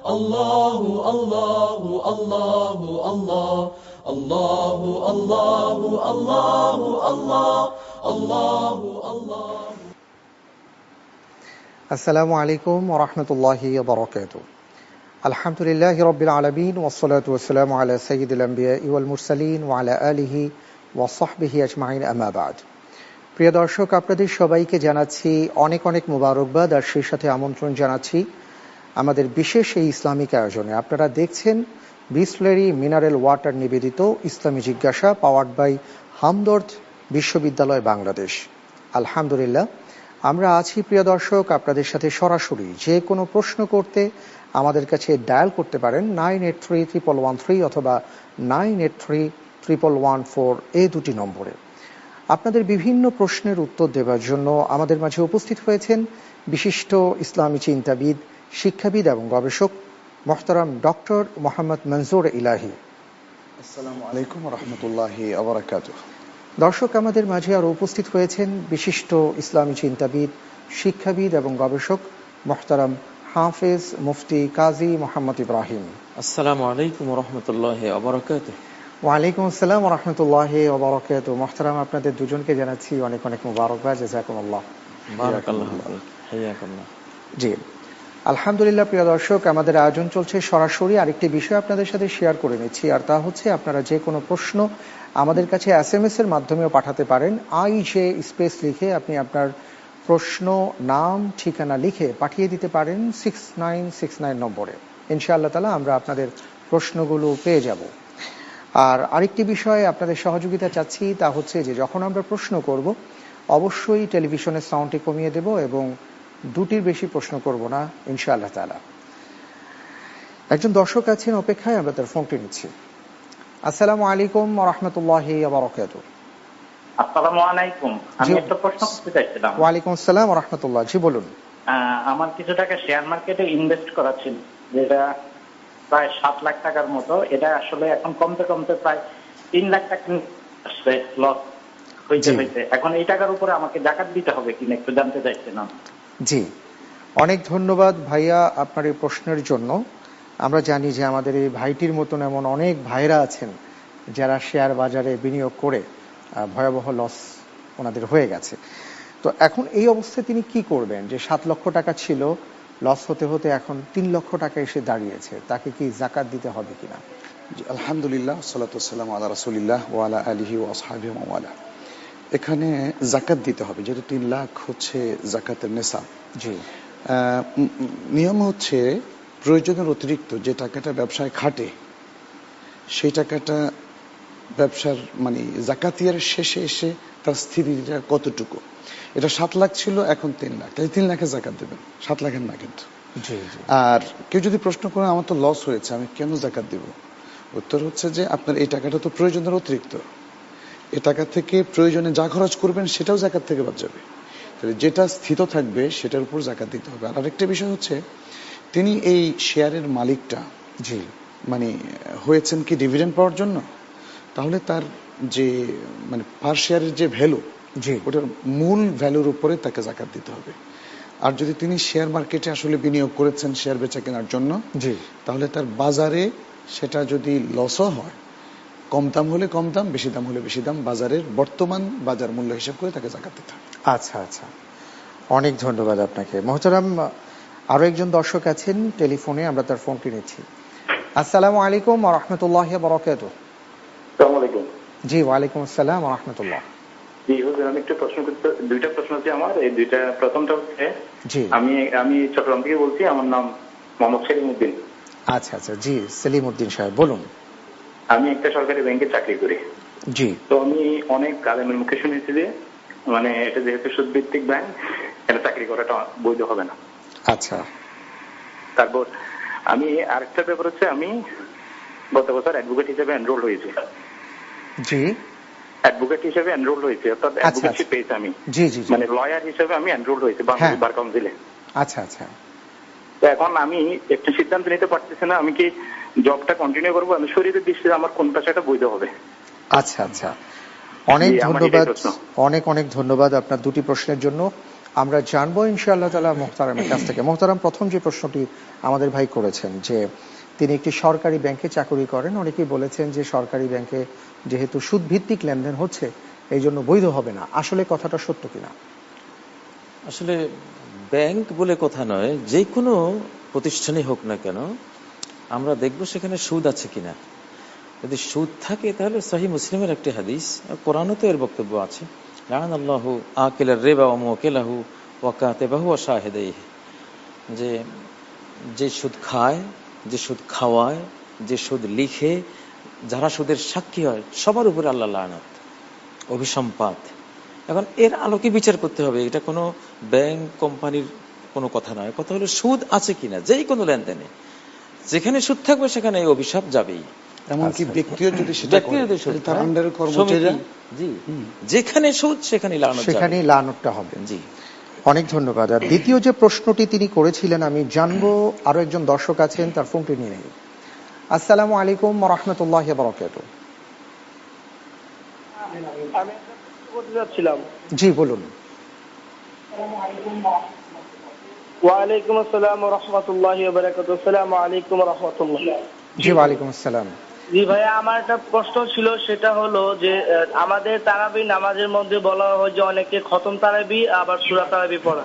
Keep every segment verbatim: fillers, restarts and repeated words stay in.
الله الله الله الله الله الله الله الله الله الله আসসালামু আলাইকুম ওয়া রাহমাতুল্লাহি ওয়া বারাকাতুহু। আলহামদুলিল্লাহি রাব্বিল আলামিন ওয়াস সালাতু ওয়াস সালামু আলা সাইয়্যিদিল আমবিয়াই ওয়াল মুরসালিন ওয়া আলা আলিহি ওয়া সাহবিহি আজমাইন, আম্মা বা'দ। প্রিয় দর্শক, আপনাদের সবাইকে জানাচ্ছি অনেক অনেক মোবারকবাদ আর সেই সাথে আমন্ত্রণ জানাচ্ছি আমাদের বিশেষ এই ইসলামিক আয়োজনে। আপনারা দেখছেন বিসলেরি মিনারেল ওয়াটার নিবেদিত ইসলামী জিজ্ঞাসা, পাওয়ার্ড বাই হামদর্দ বিশ্ববিদ্যালয় বাংলাদেশ। আলহামদুলিল্লাহ, আমরা আছি প্রিয় দর্শক আপনাদের সাথে সরাসরি। যে কোনো প্রশ্ন করতে আমাদের কাছে ডায়াল করতে পারেন nine eight three triple one three অথবা nine eight three triple one four এই দুটি নম্বরে। আপনাদের বিভিন্ন প্রশ্নের উত্তর দেওয়ার জন্য আমাদের মাঝে উপস্থিত হয়েছেন বিশিষ্ট ইসলামী চিন্তাবিদ, শিক্ষাবিদ এবং গবেষক মোহতারাম ডক্টর মোহাম্মদ মনজুর ইলাহি। আসসালামু আলাইকুম ওয়া রাহমাতুল্লাহি ওয়া বারাকাতুহু। দর্শক, আমাদের মাঝে আরও উপস্থিত হয়েছেন বিশিষ্ট ইসলামী চিন্তাবিদ, শিক্ষাবিদ এবং গবেষক মোহতারাম হাফেজ মুফতি কাজী মোহাম্মদ ইব্রাহিম। আসসালামু আলাইকুম ওয়া রাহমাতুল্লাহি ওয়া বারাকাতুহু। ওয়ালাইকুম আসসালাম ওয়া রাহমাতুল্লাহি ওয়া বারাকাতুহু। মোহতারাম, আপনাদের দুজনকে জানাচ্ছি অনেক অনেক মোবারকবাদ। জাযাকুমুল্লাহ। বারাকাল্লাহু ফিক। হাইয়াকুল্লাহ। জি, আলহামদুলিল্লাহ। প্রিয় দর্শক, আমাদের আয়োজন চলছে সরাসরি। আরেকটি বিষয় আপনাদের সাথে শেয়ার করে নিচ্ছি, আর তা হচ্ছে আপনারা যে কোনো প্রশ্ন আমাদের কাছে এস এম এস এর মাধ্যমেও পাঠাতে পারেন। আই জে স্পেস লিখে আপনি আপনার প্রশ্ন, নাম, ঠিকানা লিখে পাঠিয়ে দিতে পারেন সিক্স নাইন সিক্স নাইন নম্বরে। ইনশাআল্লাহ তাআলা আমরা আপনাদের প্রশ্নগুলো পেয়ে যাব। আর আরেকটি বিষয়ে আপনাদের সহযোগিতা চাচ্ছি, তা হচ্ছে যে যখন আমরা প্রশ্ন করব অবশ্যই টেলিভিশনের সাউন্ডটি কমিয়ে দেব এবং দুটির বেশি প্রশ্ন করব না ইনশাআল্লাহ তাআলা। একজন দর্শক আছেন অপেক্ষায়, আমরা তার ফোনটি নিচ্ছি। আসসালামু আলাইকুম ওয়া রাহমাতুল্লাহি ওয়া বারাকাতুহু। আসসালামু আলাইকুম। আমি একটা প্রশ্ন করতে চাইছিলাম। ওয়া আলাইকুম আসসালাম ওয়া রাহমাতুল্লাহ। জি বলুন। আমার কিছু টাকা শেয়ার মার্কেটে ইনভেস্ট করা ছিল, যেটা প্রায় সাত লাখ টাকার মতো। এটা আসলে এখন কমতে কমতে প্রায় তিন লাখ টাকা আসছে লস হইতে হইতে। এখন এই টাকার উপরে আমাকে যাকাত দিতে হবে কিনা একটু জানতে চাইছিলাম। জি, অনেক ধন্যবাদ ভাইয়া আপনার এই প্রশ্নের জন্য। আমরা জানি যে আমাদের এই ভাইটির মতন এমন অনেক ভাইরা আছেন যারা শেয়ার বাজারে বিনিয়োগ করে ভয়াবহ লস ওনাদের হয়ে গেছে। তো এখন এই অবস্থায় তিনি কি করবেন? যে সাত লক্ষ টাকা ছিল, লস হতে হতে এখন তিন লক্ষ টাকা এসে দাঁড়িয়েছে, তাকে কি যাকাত দিতে হবে কিনা? আলহামদুলিল্লাহ, সালাতু ওয়াসসালামু আলা রাসূলিল্লাহ ওয়া আলা আলিহি ওয়া আসহাবিহি ওয়া ওয়ালা। এখানে যাকাত দিতে হবে, যেহেতু তিন লাখ হচ্ছে যাকাতের নেশাব। জি, নিয়ম হচ্ছে প্রয়োজনের অতিরিক্ত যে টাকাটা ব্যবসায় খাটে সেই টাকাটা ব্যবসার মানে জাকাতিয়ার শেষে এসে তার স্থিতিটা কতটুকু। এটা সাত লাখ ছিল, এখন তিন লাখ, তাই তিন লাখের জাকাত দেবেন, সাত লাখের না কিন্তু। আর কেউ যদি প্রশ্ন করে আমার তো লস হয়েছে, আমি কেন জাকাত দিব, উত্তর হচ্ছে যে আপনার এই টাকাটা তো প্রয়োজনের অতিরিক্ত। এ টাকা থেকে প্রয়োজনে যা খরচ করবেন সেটাও জাকাত থেকে বাদ যাবে। তাহলে যেটা স্থিত থাকবে সেটার উপর জাকাত দিতে হবে। আর আরেকটা বিষয় হচ্ছে, তিনি এই শেয়ারের মালিকটা জি মানে হয়েছেন কি ডিভিডেন্ড পাওয়ার জন্য, তাহলে তার যে মানে পার শেয়ারের যে ভ্যালু, জি ওটার মূল ভ্যালুর উপরে তাকে জাকাত দিতে হবে। আর যদি তিনি শেয়ার মার্কেটে আসলে বিনিয়োগ করেছেন শেয়ার বেচা কেনার জন্য, জি তাহলে তার বাজারে সেটা যদি লসও হয়, কম দাম হলে কম দাম, বেশি দাম হলে বেশি দাম, বাজারের বর্তমান বাজার মূল্য হিসাব করে তাকে জাকাত দিতে হবে। আচ্ছা আচ্ছা, অনেক ধন্যবাদ আপনাকে। মোহতারাম, আরো একজন দর্শক আছেন টেলিফোনে, আমরা তার ফোনটি নিচ্ছি। আসসালামু আলাইকুম ওয়া রাহমাতুল্লাহি ওয়া বারাকাতুহু। আসসালামু আলাইকুম। জি, ওয়া আলাইকুম আসসালাম ওয়া রাহমাতুল্লাহ। জি হুজুর, আমি একটা প্রশ্ন করতে, দুইটা প্রশ্ন আছে আমার। এই দুইটা, প্রথমটা হচ্ছে জি আমি আমি চট্টগ্রাম থেকে বলছি, আমার নাম মোহাম্মদ সেলিম উদ্দিন। আচ্ছা আচ্ছা, জি সেলিম উদ্দিন সাহেব বলুন। আমি একটা সরকারি ব্যাংকে চাকরি করি। জি, তো আমি অনেক আলেমের মুখে শুনেছি যে মানে এটা যেহেতু সুদ ভিত্তিক ব্যাংক, এটা চাকরি করাটা বৈধ হবে না। আচ্ছা, তারপর আমি আরেকটা ব্যাপার হচ্ছে, আমি গত বছর অ্যাডভোকেট হিসেবে এনরোল হয়েছি। জি অ্যাডভোকেট হিসেবে এনরোল হয়েছে, অর্থাৎ অ্যাডভোকেটশিপ পেয়েছি আমি। জি জি মানে লয়ার হিসেবে আমি এনরোল হয়েছি বাংলাদেশ বার কাউন্সিলে। আচ্ছা আচ্ছা, তো এখন আমি একটা সিদ্ধান্ত নিতে পারতেছি না, আমি কি জবটা কন্টিনিউ করবো, আমি শরীরের দৃষ্টিতে আমার কোন পেশাটা বৈধ হবে। আচ্ছা আচ্ছা, অনেক ধন্যবাদ, অনেক অনেক ধন্যবাদ আপনার দুটি প্রশ্নের জন্য। আমরা জানবো ইনশাআল্লাহ তাআলা মোহতারামের কাছ থেকে। মোহতারাম, প্রথম যে প্রশ্নটি আমাদের ভাই করেছেন যে তিনি একটি সরকারি ব্যাংকে চাকরি করেন, অনেকেই বলেছেন যে সরকারি ব্যাংকে যেহেতু সুদ ভিত্তিক লেনদেন হচ্ছে এই জন্য বৈধ হবে না, আসলে কথাটা সত্য কিনা? আসলে ব্যাংক বলে কথা নয়, যে কোনো প্রতিষ্ঠানই হোক না কেন আমরা দেখব সেখানে সুদ আছে কিনা। যদি সুদ থাকে তাহলে সহিহ মুসলিমের একটি হাদিস, কোরআনও তো এর বক্তব্য আছে, লাআন আল্লাহু আকিলার রিবা ওয়া মুওয়াকিলাহু ওয়া কাতিবাহু ওয়া শাহিদাইহি, যে যে সুদ খায়, যে সুদ খাওয়ায়, যে সুদ লিখে, যারা সুদের সাক্ষী হয় সবার উপরে আল্লাহ লানত, অভিসম্পাত। এখন এর আলোকে বিচার করতে হবে, এটা কোনো ব্যাংক কোম্পানির কোনো কথা নয়, কথা হলো সুদ আছে কিনা। যেই কোনো লেনদেনে যেখানে সুদ থাকবে সেখানে এই অভিশাপ যাবেই। এমনকি ব্যক্তিও যদি সেটা করে, তার আন্ডারে কর্মচারীরা, জি, যেখানে সুদ সেখানে লানত, সেখানেই লানতটা হবে। জি, অনেক ধন্যবাদ। আর দ্বিতীয় যে প্রশ্নটি তিনি করেছিলেন আমি জানবো, আরো একজন দর্শক আছেন, তার ফোনটি নিয়ে নেই। আসসালামু আলাইকুম ওয়া রাহমাতুল্লাহি ওয়া বারাকাতুহু। আমি বলতে যাচ্ছিলাম। জি বলুন। ওয়ালাইকুম আসসালাম ওয়া রাহমাতুল্লাহি ওয়া বারাকাতুহু। আসসালামু আলাইকুম ওয়া রাহমাতুল্লাহ। জি ওয়ালাইকুম আসসালাম। জি ভাইয়া, আমার একটা প্রশ্ন ছিল, সেটা হলো যে আমাদের তারাবি নামাজের মধ্যে বলা হয় যে অনেকে খতম তারাবি আবার সূরা তারাবি পড়া।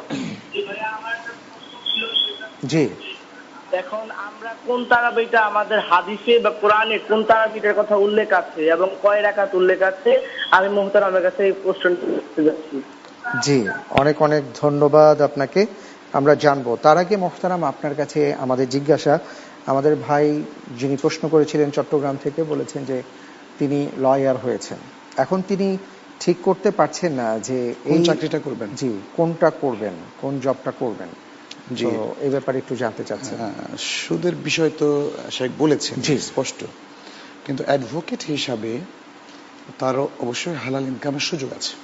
জি, এখন আমরা কোন তারাবিটা আমাদের হাদিসে বা কোরআনে কোন তারাবিটার কথা উল্লেখ আছে এবং কয় রাকাত উল্লেখ আছে, আমি মুহতারামের কাছে এই প্রশ্নটি করতে যাচ্ছি। জি অনেক অনেক ধন্যবাদ আপনাকে, আমরা জানবো। তার আগে মোহতারাম আপনার কাছে আমাদের জিজ্ঞাসা, আমাদের ভাই যিনি প্রশ্ন করেছিলেন চট্টগ্রাম থেকে বলেছেন যে তিনি লয়ার হয়েছেন, এখন তিনি ঠিক করতে পারছেন না যে কোন চাকরিটা করবেন, জি কোনটা করবেন, কোন জবটা করবেন। জি, এই ব্যাপারে একটু জানতে চাচ্ছেন। সুদের বিষয় তো শেখ বলেছেন জি স্পষ্ট, কিন্তু অ্যাডভোকেট হিসাবে তারও অবশ্যই হালাল ইনকামের সুযোগ আছে।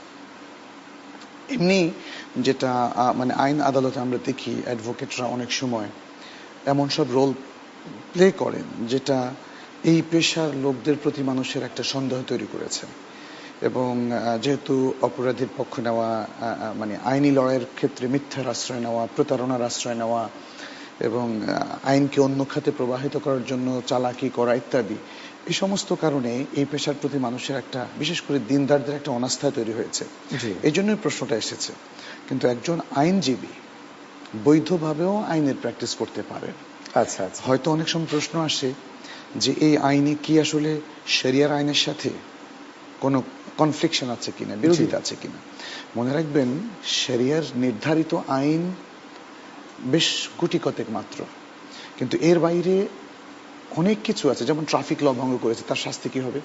এমনি যেটা মানে আইন আদালতে আমরা দেখি অ্যাডভোকেটরা অনেক সময় এমন সব রোল প্লে করেন যেটা এই পেশার লোকদের প্রতি মানুষের একটা সন্দেহ তৈরি করেছে, এবং যেহেতু অপরাধীর পক্ষ নেওয়া, মানে আইনি লড়াইয়ের ক্ষেত্রে মিথ্যার আশ্রয় নেওয়া, প্রতারণার আশ্রয় নেওয়া এবং আইনকে অন্য খাতে প্রবাহিত করার জন্য চালাকি করা ইত্যাদি, এই সমস্ত কারণে এই পেশার প্রতি মানুষের একটা, বিশেষ করে দিনদারদের একটা অনাস্থা তৈরি হয়েছে। এই জন্যই প্রশ্নটা এসেছে। কিন্তু একজন আইনজীবী বৈধভাবেও আইনের প্র্যাকটিস করতে পারেন। আচ্ছা আচ্ছা, হয়তো অনেক সময় প্রশ্ন আসে যে এই আইনে কি আসলে শরিয়ার আইনের সাথে কোনো কনফ্লিকশন আছে কিনা, বিরোধিতা আছে কিনা। মনে রাখবেন শরিয়ার নির্ধারিত আইন বেশ গুটি কতেক মাত্র, কিন্তু এর বাইরে অনেক কিছু আছে। যেমন ট্রাফিক ল ভঙ্গ করেছে, তার শাস্তি কি হবে?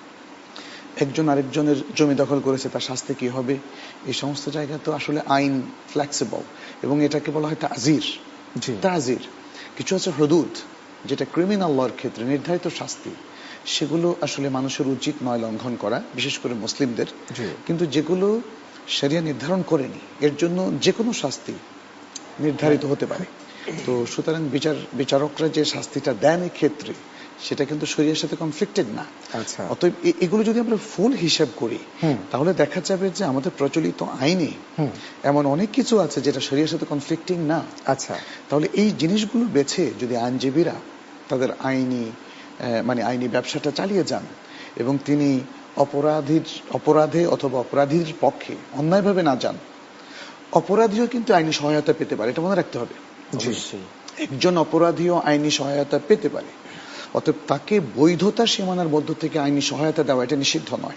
একজন আরেকজনের জমি দখল করেছে, তার শাস্তি কি হবে? এই সমস্ত জায়গায় তো আসলে আইন ফ্লেক্সিবল, এবং এটাকে বলা হয় তাজির। তাজির কিছু আছে হুদুদ, যেটা ক্রিমিনাল লর ক্ষেত্রে নির্ধারিত শাস্তি, সেগুলো আসলে মানুষের উচিত নয় লঙ্ঘন করা, বিশেষ করে মুসলিমদের। কিন্তু যেগুলো শরিয়া নির্ধারণ করেনি, এর জন্য যে কোনো শাস্তি নির্ধারিত হতে পারে। তো সুতরাং বিচার বিচারকরা যে শাস্তিটা দেন এই ক্ষেত্রে, সেটা কিন্তু শরিয়ার সাথে কনফ্লিক্টেড না। আচ্ছা, অতএব এগুলো যদি আমরা ফুল হিসাব করি তাহলে দেখা যাবে যে আমাদের প্রচলিত আইনে এমন অনেক কিছু আছে যেটা শরিয়ার সাথে কনফ্লিক্টিং না। আচ্ছা, তাহলে এই জিনিসগুলো বেছে যদি আইনজীবীরা তাদের আইনি মানে আইনি ব্যবসাটা চালিয়ে যান, এবং তিনি অপরাধীর অপরাধে অথবা অপরাধীর পক্ষে অন্যায়ভাবে না যান, অপরাধীও কিন্তু আইনি সহায়তা পেতে পারে, এটা মনে রাখতে হবে। একজন অপরাধীও আইনি সহায়তা পেতে পারে, অতএব তাকে বৈধতা সীমানার মধ্য থেকে আইনি সহায়তা দেওয়া এটা নিষিদ্ধ নয়।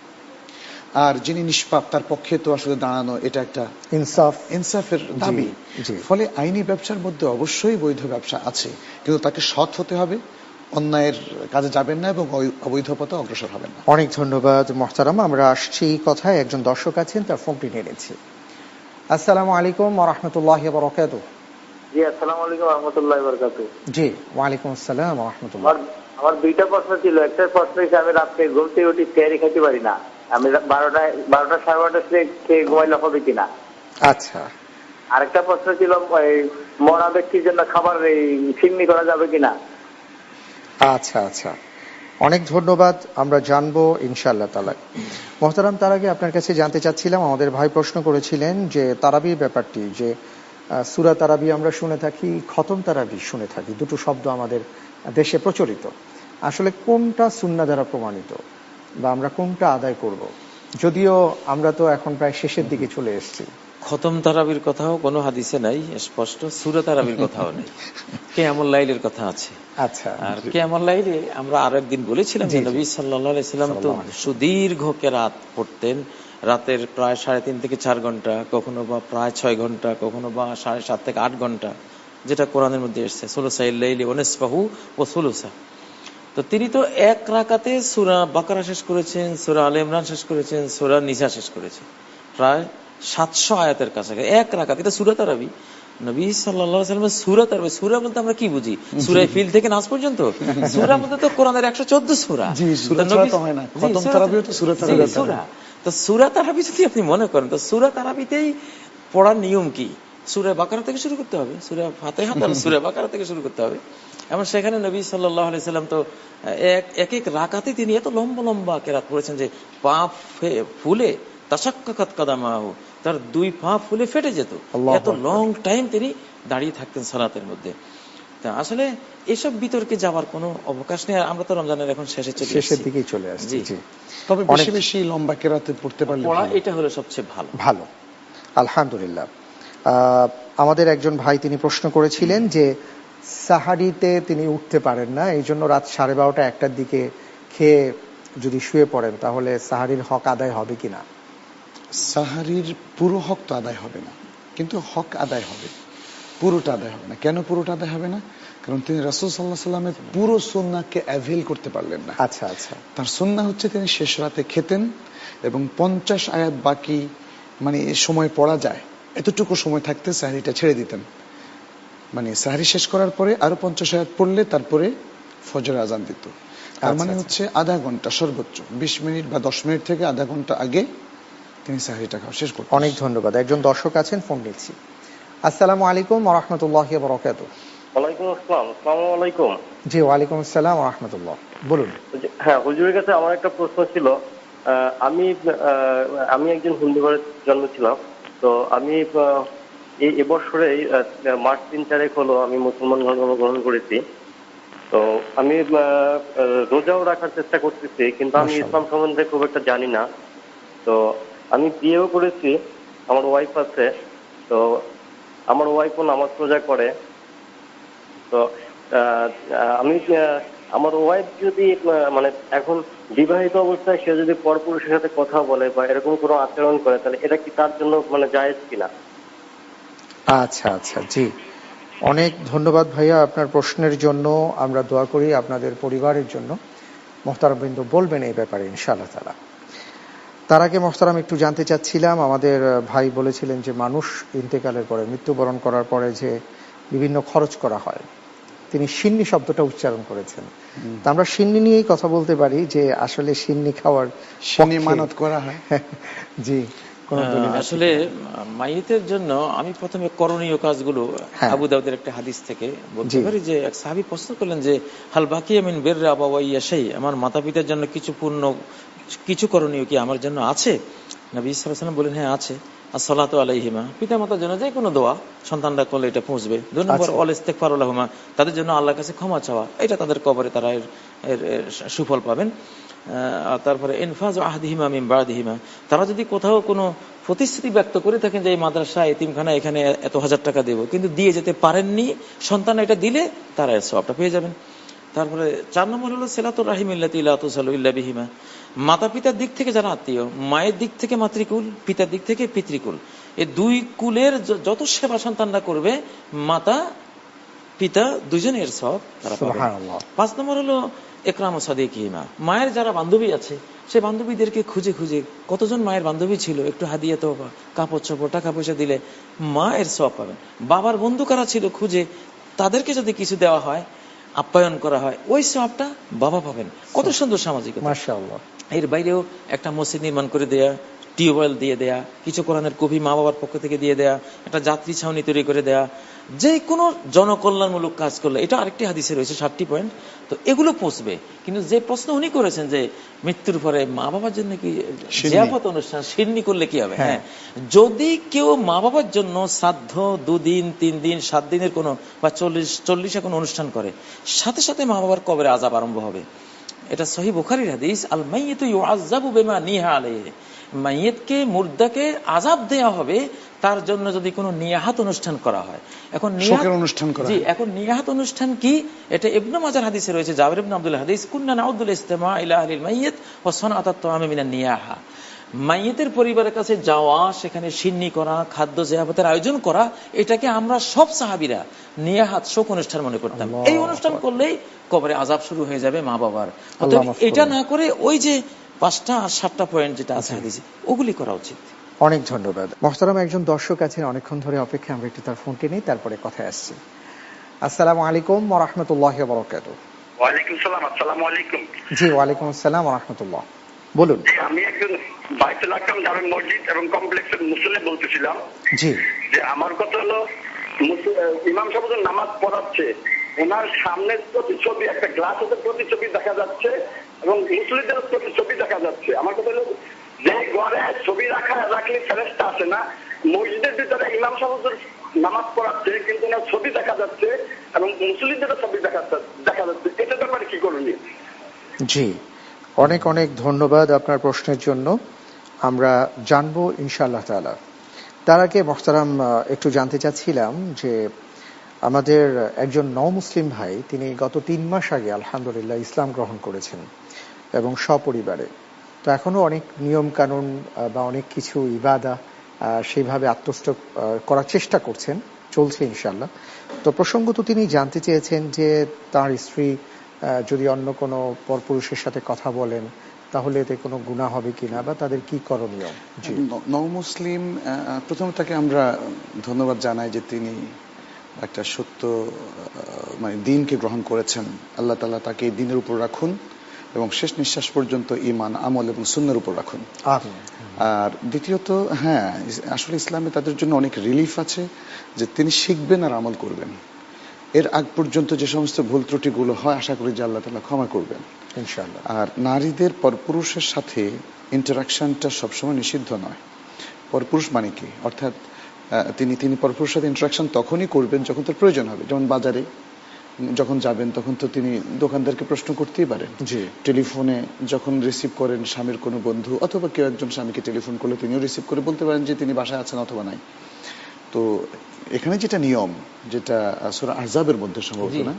আর যিনি নিষ্পাপ তার পক্ষে তো আসলে দাঁড়ানো এটা একটা ইনসাফ, ইনসাফের দাবি। ফলে আইনি ব্যবসার মধ্যে অবশ্যই বৈধ ব্যবসা আছে, কিন্তু তাকে সৎ হতে হবে, অন্যায়ের কাজে যাবেন না এবং অবৈধ পথে অগ্রসর হবেন না। অনেক ধন্যবাদ মোহতারাম, আমরা আসছি কথায়। একজন দর্শক আছেন, তার ফোনটি নিয়ে নিচ্ছি। আসসালামু আলাইকুম ওয়া রাহমাতুল্লাহি ওয়া বারাকাতুহু। জি আসসালামু আলাইকুম ওয়া রাহমাতুল্লাহি ওয়া বারাকাতুহু। জি ওয়ালাইকুম আসসালাম ওয়া রাহমাতুল্লাহ। আমার দুইটা প্রশ্ন ছিল। একটা প্রশ্ন হচ্ছে আমি রাতে ঘুম থেকে উঠি খেয়ে খেতে পারি না, আমি বারোটায় বারোটা সাড়ে বারোটা খেয়ে ঘুমাইলে হবে কিনা। আচ্ছা, আরেকটা প্রশ্ন ছিল মরা ব্যক্তির জন্য খাবার এই ফিরনি করা যাবে কিনা। আচ্ছা আচ্ছা, অনেক ধন্যবাদ, আমরা জানবো ইনশাআল্লাহ তাআলা। মোহতারাম, তার আগে আপনার কাছে জানতে চাচ্ছিলাম, আমাদের ভাই প্রশ্ন করেছিলেন যে তারাবির ব্যাপারটি, যে সূরা তারাবি আমরা শুনে থাকি, খতম তারাবি শুনে থাকি, দুটো শব্দ আমাদের দেশে প্রচলিত। আসলে কোনটা সুন্নাহ দ্বারা প্রমাণিত বা আমরা কোনটা আদায় করব? যদিও আমরা তো এখন প্রায় শেষের দিকে চলে এসেছি। খতম তারাবির কথাও কোনো হাদিসে নাই স্পষ্ট, সূরা তারাবির কথাও নেই, কিয়ামুল লাইলের কথা আছে। আচ্ছা, আর কিয়ামুল লাইলে আমরা আরো একদিন বলেছিলাম যে নবী সাল্লাল্লাহু আলাইহি সাল্লাম তো সুদীর্ঘ কেরাত পড়তেন, রাতের প্রায় সাড়ে তিন থেকে চার ঘন্টা, কখনো বা প্রায় ছয় ঘন্টা, কখনো বা সাড়ে সাত থেকে আট ঘন্টা, যেটা কোরআনের মধ্যে এসেছে সুলুসাইল লাইলি ওয়া নিসফাহু ওয়া সুলুসা। তো তিনি তো এক রাকাতে সূরা বাকারা শেষ করেছেন, সূরা আলে ইমরান শেষ করেছেন, সূরা নিসা শেষ করেছেন, প্রায় সাতশো আয়াতের কাছাকাছি এক রাকাত। এটা সূরা তারাবি। নবী সাল্লাল্লাহু আলাইহি ওয়াসাল্লাম সূরা তারাবি, সূরা বলতে আমরা কি বুঝি? সূরা ফিল থেকে নাস পর্যন্ত? সূরা বলতে তো কোরআনের একশো চোদ্দ সূরা। জি, সূরা ছাড়া তো হয় না, খতম তারাবিও তো সূরা তারাবি। তো সূরা তারাবি যদি আপনি মনে করেন, তো সূরা তারাবিতেই পড়ার নিয়ম কি? সূরা বাকারা থেকে শুরু করতে হবে, সূরা ফাতিহা তারপর সূরা বাকারা থেকে শুরু করতে হবে। এবং সেখানে নবী সাল্লাল্লাহু আলাইহি সাল্লাম তো এক এক রাকাতে তিনি এত লম্বা লম্বা কেরাত পড়েছেন যে পা ফুলে তাশাক্কাকাত কাদামাহু, তার দুই পা ফুলে ফেটে যেত, এত লং টাইম তিনি দাঁড়িয়ে থাকতেন সালাতের মধ্যে। তা আসলে এসব বিতর্কে যাওয়ার কোনো অবকাশ নেই। আমরা তো রমজানের এখন শেষে শেষের দিকেই চলে আসছি। জি, তবে বেশি বেশি লম্বা কেরাতে পড়তে পারলে পড়া এটা হলো সবচেয়ে ভালো। ভালো, আলহামদুলিল্লাহ। আমাদের একজন ভাই তিনি প্রশ্ন করেছিলেন যে সাহারিতে তিনি উঠতে পারেন না, এই জন্য রাত সাড়ে বারোটা একটার দিকে খেয়ে যদি শুয়ে পড়েন তাহলে সাহারির হক আদায় হবে কিনা? সাহারির পুরো হক তো আদায় হবে না, কিন্তু হক আদায় হবে, পুরোটা আদায় হবে না। কেন পুরোটা আদায় হবে না? কারণ তিনি রাসূল সাল্লাল্লাহু আলাইহি সাল্লামের পুরো সুন্নাহকে অ্যাভেল করতে পারলেন না। আচ্ছা আচ্ছা। তার সুন্নাহ হচ্ছে তিনি শেষ রাতে খেতেন এবং পঞ্চাশ আয়াত বাকি মানে সময় পড়া যায় এতটুকু সময় থাকতে সাহারিটা ছেড়ে দিতেন। মানে সাহারি শেষ করার পরে আরো পঞ্চাশ আয়াত পড়লে তারপরে ফজর আজান দিত। তার মানে হচ্ছে আধা ঘন্টা, সর্বোচ্চ বিশ মিনিট বা দশ মিনিট থেকে আধা ঘন্টা আগে তিনি সাহারিটা খাওয়া শেষ করতেন। অনেক ধন্যবাদ। একজন দর্শক আছেন, ফোন নিচ্ছি। আসসালামু আলাইকুম ওয়া রাহমাতুল্লাহি ওয়া বারাকাতুহু। ওয়ালাইকুম আসসালাম। আসসালামু আলাইকুম। জি, ওয়ালাইকুম আসসালাম ওয়া রাহমাতুল্লাহ, বলুন। হ্যাঁ, হুজুরের কাছে আমার একটা প্রশ্ন ছিল। আমি আমি একজন হিন্দু ঘরে জন্মেছিলাম, তো আমি এই এবছরে মার্চ তিন তারিখ হলো আমি মুসলমান ধর্ম গ্রহণ করেছি। তো আমি রোজাও রাখার চেষ্টা করতেছি, কিন্তু আমি ইসলাম সম্বন্ধে খুব একটা জানি না। তো আমি বিয়েও করেছি, আমার ওয়াইফ আছে। তো আমার ওয়াইফও নামাজ রোজা করে। তো আমি আমার ওয়াইফ যদি মানে এখন বিবাহিত অবস্থায় সে যদি পরপুরুষের সাথে কথা বলে বা এরকম কোনো আচরণ করে, তাহলে এটা কি তার জন্য মানে জায়েজ কিনা? আচ্ছা আচ্ছা, জি, অনেক ধন্যবাদ ভাইয়া আপনার প্রশ্নের জন্য। আমরা দোয়া করি আপনাদের পরিবারের জন্য। মোহতারাম বিন্দু বলবেন এই ব্যাপারে ইনশাআল্লাহ তাআলা। তার আগে মোহতারাম একটু জানতে চাচ্ছিলাম, আমাদের ভাই বলেছিলেন যে মানুষ ইন্তেকালের পরে, মৃত্যুবরণ করার পরে যে বিভিন্ন খরচ করা হয়, তিনি সিন্নি শব্দটা উচ্চারণ করেছেন। তা আমরা সিন্নি নিয়েই কথা বলতে পারি যে আসলে সিন্নি খাওয়ার সিন্নি মানত করা হয়। জি, আসলে মাইয়িতের জন্য আমি প্রথমে করণীয় কাজগুলো আবু দাউদের একটা হাদিস থেকে বলতে পারি যে এক সাহাবী প্রশ্ন করলেন যে হাল বাকিয়া মিন বিররি আবাওয়াইয়া শাই, আমার মাতা পিতার জন্য কিছু পূর্ণ কিছু করণীয় কি আমার জন্য আছে? নবী সাল্লাল্লাহু আলাইহি ওয়াসাল্লাম বলেন, হ্যাঁ আছে। আসসালাতু আলাইহিমা, পিতা মাতার জন্য যে কোনো দোয়া সন্তানরা করলে এটা পৌঁছবে। দুই নম্বর ওয়াল ইস্তিগফারু লাহুমা, তাদের জন্য আল্লাহর কাছে ক্ষমা চাওয়া, এটা তাদের কবরে তারা এর সুফল পাবেন। তারপরে ইনফাজু আহদিহিমা মিন বাদিহিমা, তারা যদি কোথাও কোনো প্রতিশ্রুতি ব্যক্ত করে থাকেন যে এই মাদ্রাসা এতিমখানা এখানে এত হাজার টাকা দেব, কিন্তু দিয়ে যেতে পারেননি, সন্তান এটা দিলে তারা এর সওয়াবটা পেয়ে যাবেন। তারপরে চার নম্বর হলো সিলাতুর রাহিম আল্লাতী লা তুসালু ইল্লা বিহিমা, মাতা পিতার দিক থেকে যারা আত্মীয়, মায়ের দিক থেকে মাতৃকুল, পিতার দিক থেকে পিতৃকুল, এই দুই কুলের যত সেবা সন্তানরা করবে মাতা পিতা দুজনের সওয়াব তারা পাবে। পাঁচ নম্বর হলো ইকরামু সাদিকিহিমা, মায়ের যারা বান্ধবী আছে সে বান্ধবীদেরকে খুঁজে খুঁজে, কতজন মায়ের বান্ধবী ছিল, একটু হাদিয়া তো কাপড় চোপড় টাকা পয়সা দিলে মা এর সওয়াব পাবেন। বাবার বন্ধু কারা ছিল খুঁজে তাদেরকে যদি কিছু দেওয়া হয়, আপ্যায়ন করা হয়, ওই সওয়াবটা বাবা পাবেন। কত সুন্দর সামাজিকতা, মাশাআল্লাহ। এর বাইরেও একটা মসজিদ নির্মাণ করে দেয়া, টিউবওয়েল দিয়ে দেয়া, কিছু কোরআনের কপি মা বাবার পক্ষ থেকে দিয়ে দেয়া, একটা যাত্রী ছাউনি তৈরি করে দেয়া, যে কোনো জনকল্যাণমূলক কাজ করলে, এটা আরেকটি হাদিসে রয়েছে সাতটি পয়েন্ট, তো এগুলো পৌঁছবে। কিন্তু যে প্রশ্ন উনি করেছেন যে মৃত্যুর পরে মা বাবার জন্য কি জিয়াফত অনুষ্ঠান সিন্নি করলে কি হবে, হ্যাঁ, যদি কেউ মা বাবার জন্য শ্রাদ্ধ দুদিন তিন দিন সাত দিনের কোনো বা চল্লিশ চল্লিশে কোনো অনুষ্ঠান করে, সাথে সাথে মা বাবার কবরে আযাব আরম্ভ হবে। এটা সহিহ বুখারীর হাদিস, আল মাইয়িতু ইউআযাবু বিমা নিহা আলাইহি, মাইয়িতকে মুর্দাকে আযাব দেয়া হবে তার জন্য যদি কোনো নিয়াহাত অনুষ্ঠান করা হয়। এখন নিয়াহাত অনুষ্ঠান করা, জি, এখন নিয়াহাত অনুষ্ঠান কি? এটা ইবনে মাজার হাদিসে রয়েছে, জাবির ইবনে আব্দুল্লাহ হাদিস, কুননা নাউদুল ইস্তিমা ইলা আহলিল মাইয়িত ওয়া সানাআত তাআমি মিনান নিয়াহা, মাইয়িতের পরিবারের কাছে যাওয়া, সেখানে সিন্নি করা, খাদ্য জিয়াফতের আয়োজন করা, এটাকে আমরা সব সাহাবীরা নিয়াহাত শোক অনুষ্ঠান মনে করতাম। এই অনুষ্ঠান করলেই কবরে আযাব শুরু হয়ে যাবে মা বাবার। এটা না করে ওই যে পাঁচটা আর সাতটা পয়েন্ট যেটা আছে হাদিসে, ওগুলি করা উচিত। অনেক ধন্যবাদ। মোহতারাম একজন দর্শক আছেন অনেকক্ষণ ধরে অপেক্ষা, আমরা একটু তার ফোনটি নেই, তারপরে কথায় আসছি। আসসালামু আলাইকুম ওয়া রাহমাতুল্লাহি ওয়া বারাকাতুহু। ওয়া আলাইকুম সালাম। আসসালামু আলাইকুম। জি, ওয়া আলাইকুম আসসালাম ওয়া রাহমাতুল্লাহ। বলুন। আমি একজন বাইতুল আকরাম জামে মসজিদ এবং কমপ্লেক্সের মুসল্লি বলতেছিলাম। জি, যে আমার কথা হলো, ইমাম সাহেব যখন নামাজ পড়াচ্ছে, ওনার সামনের প্রতিছবি, একটা গ্লাসের প্রতিছবি দেখা যাচ্ছে এবং মুসল্লিদের প্রতিছবি দেখা যাচ্ছে। আমার কথা হলো, যে ঘরে ছবি রাখা রাখলে ফেরেশতা আসে না, মসজিদের ভিতরে ইমাম সাহেব নামাজ পড়াচ্ছে কিন্তু ওনার ছবি দেখা যাচ্ছে এবং মুসল্লিদেরও ছবি দেখা দেখা যাচ্ছে, এটা ব্যাপারে কি করণীয়? জি, অনেক অনেক ধন্যবাদ আপনার প্রশ্নের জন্য, আমরা জানবো ইনশাআল্লাহ তাআলা। তার আগে মোহতারাম একটু জানতে চাচ্ছিলাম যে আমাদের একজন নও মুসলিম ভাই, তিনি গত তিন মাস আগে আলহামদুলিল্লাহ ইসলাম গ্রহণ করেছেন এবং সপরিবারে। তো এখনো অনেক নিয়ম কানুন বা অনেক কিছু ইবাদা সেইভাবে আত্মস্থ করার চেষ্টা করছেন, চলছে ইনশাআল্লাহ। তো প্রসঙ্গত তিনি জানতে চেয়েছেন যে তার স্ত্রী যদি অন্য কোনো পরপুরুষের সাথে কথা বলেন তাহলে এতে কোনো গুনাহ হবে কিনা বা তাদের কি করণীয়। নও মুসলিম, প্রথমে তাকে আমরা ধন্যবাদ জানাই যে তিনি একটা সত্য মানে দিনকে গ্রহণ করেছেন। আল্লাহ তাআলা তাকে এই দিনের উপর রাখুন এবং শেষ নিঃশ্বাস পর্যন্ত ঈমান, আমল এবং সুন্নাহর উপর রাখুন। আর দ্বিতীয়ত, হ্যাঁ, আসলে ইসলামে তাদের জন্য অনেক রিলিফ আছে যে তিনি শিখবেন আর আমল করবেন। এর আগ পর্যন্ত যে সমস্ত ভুল ত্রুটিগুলো হয়, আশা করি যে আল্লাহ তাআলা ক্ষমা করবেন ইনশাআল্লাহ। আর নারীদের পরপুরুষের সাথে ইন্টারাকশনটা সবসময় নিষিদ্ধ নয়। পরপুরুষ মানে কি, অর্থাৎ তিনি তিনি পরপুরুষের সাথে ইন্টারাকশন তখনই করবেন যখন তার প্রয়োজন হবে। যেমন বাজারে যখন যাবেন তখন তো তিনি দোকানদারকে প্রশ্ন করতেই পারেন। জি, টেলিফোনে যখন রিসিভ করেন স্বামীর কোনো বন্ধু অথবা কেউ একজন স্বামীকে টেলিফোন করলে তিনিও রিসিভ করে বলতে পারেন যে তিনি বাসায় আছেন অথবা নাই। তো এখানে যেটা নিয়ম, যেটা সূরা আহজাবের মধ্যে সম্ভবত না,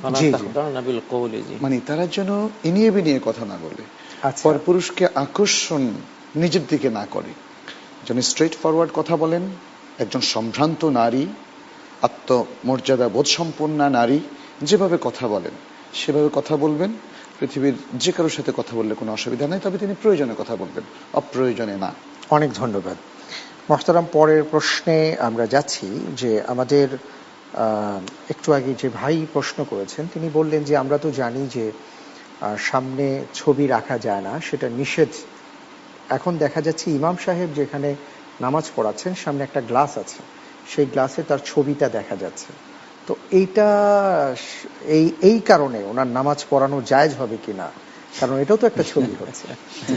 মানে তারা যেন ইনিয়ে বিনিয়ে কথা না বলে, পরপুরুষকে আকর্ষণ নিজের দিকে না করে, যেন স্ট্রেট ফরওয়ার্ড কথা বলেন। একজন সম্ভ্রান্ত নারী, আত্মমর্যাদা বোধ সম্পন্ন নারী যেভাবে কথা বলেন সেভাবে কথা বলবেন। পৃথিবীর যে কারোর সাথে কথা বললে কোনো অসুবিধা নেই, তবে তিনি প্রয়োজনে কথা বলবেন, অপ্রয়োজনে না। অনেক ধন্যবাদ মোহতারাম। পরের প্রশ্নে আমরা যাচ্ছি যে আমাদের একটু আগে যে ভাই প্রশ্ন করেছেন তিনি বললেন যে আমরা তো জানি যে সামনে ছবি রাখা যায় না, সেটা নিষেধ। এখন দেখা যাচ্ছে ইমাম সাহেব যেখানে নামাজ পড়াচ্ছেন সামনে একটা গ্লাস আছে, সেই গ্লাসে তার ছবিটা দেখা যাচ্ছে। তো এইটা এই এই কারণে ওনার নামাজ পড়ানো জায়েজ হবে কিনা, কারণ এটাও তো একটা ছবি হচ্ছে।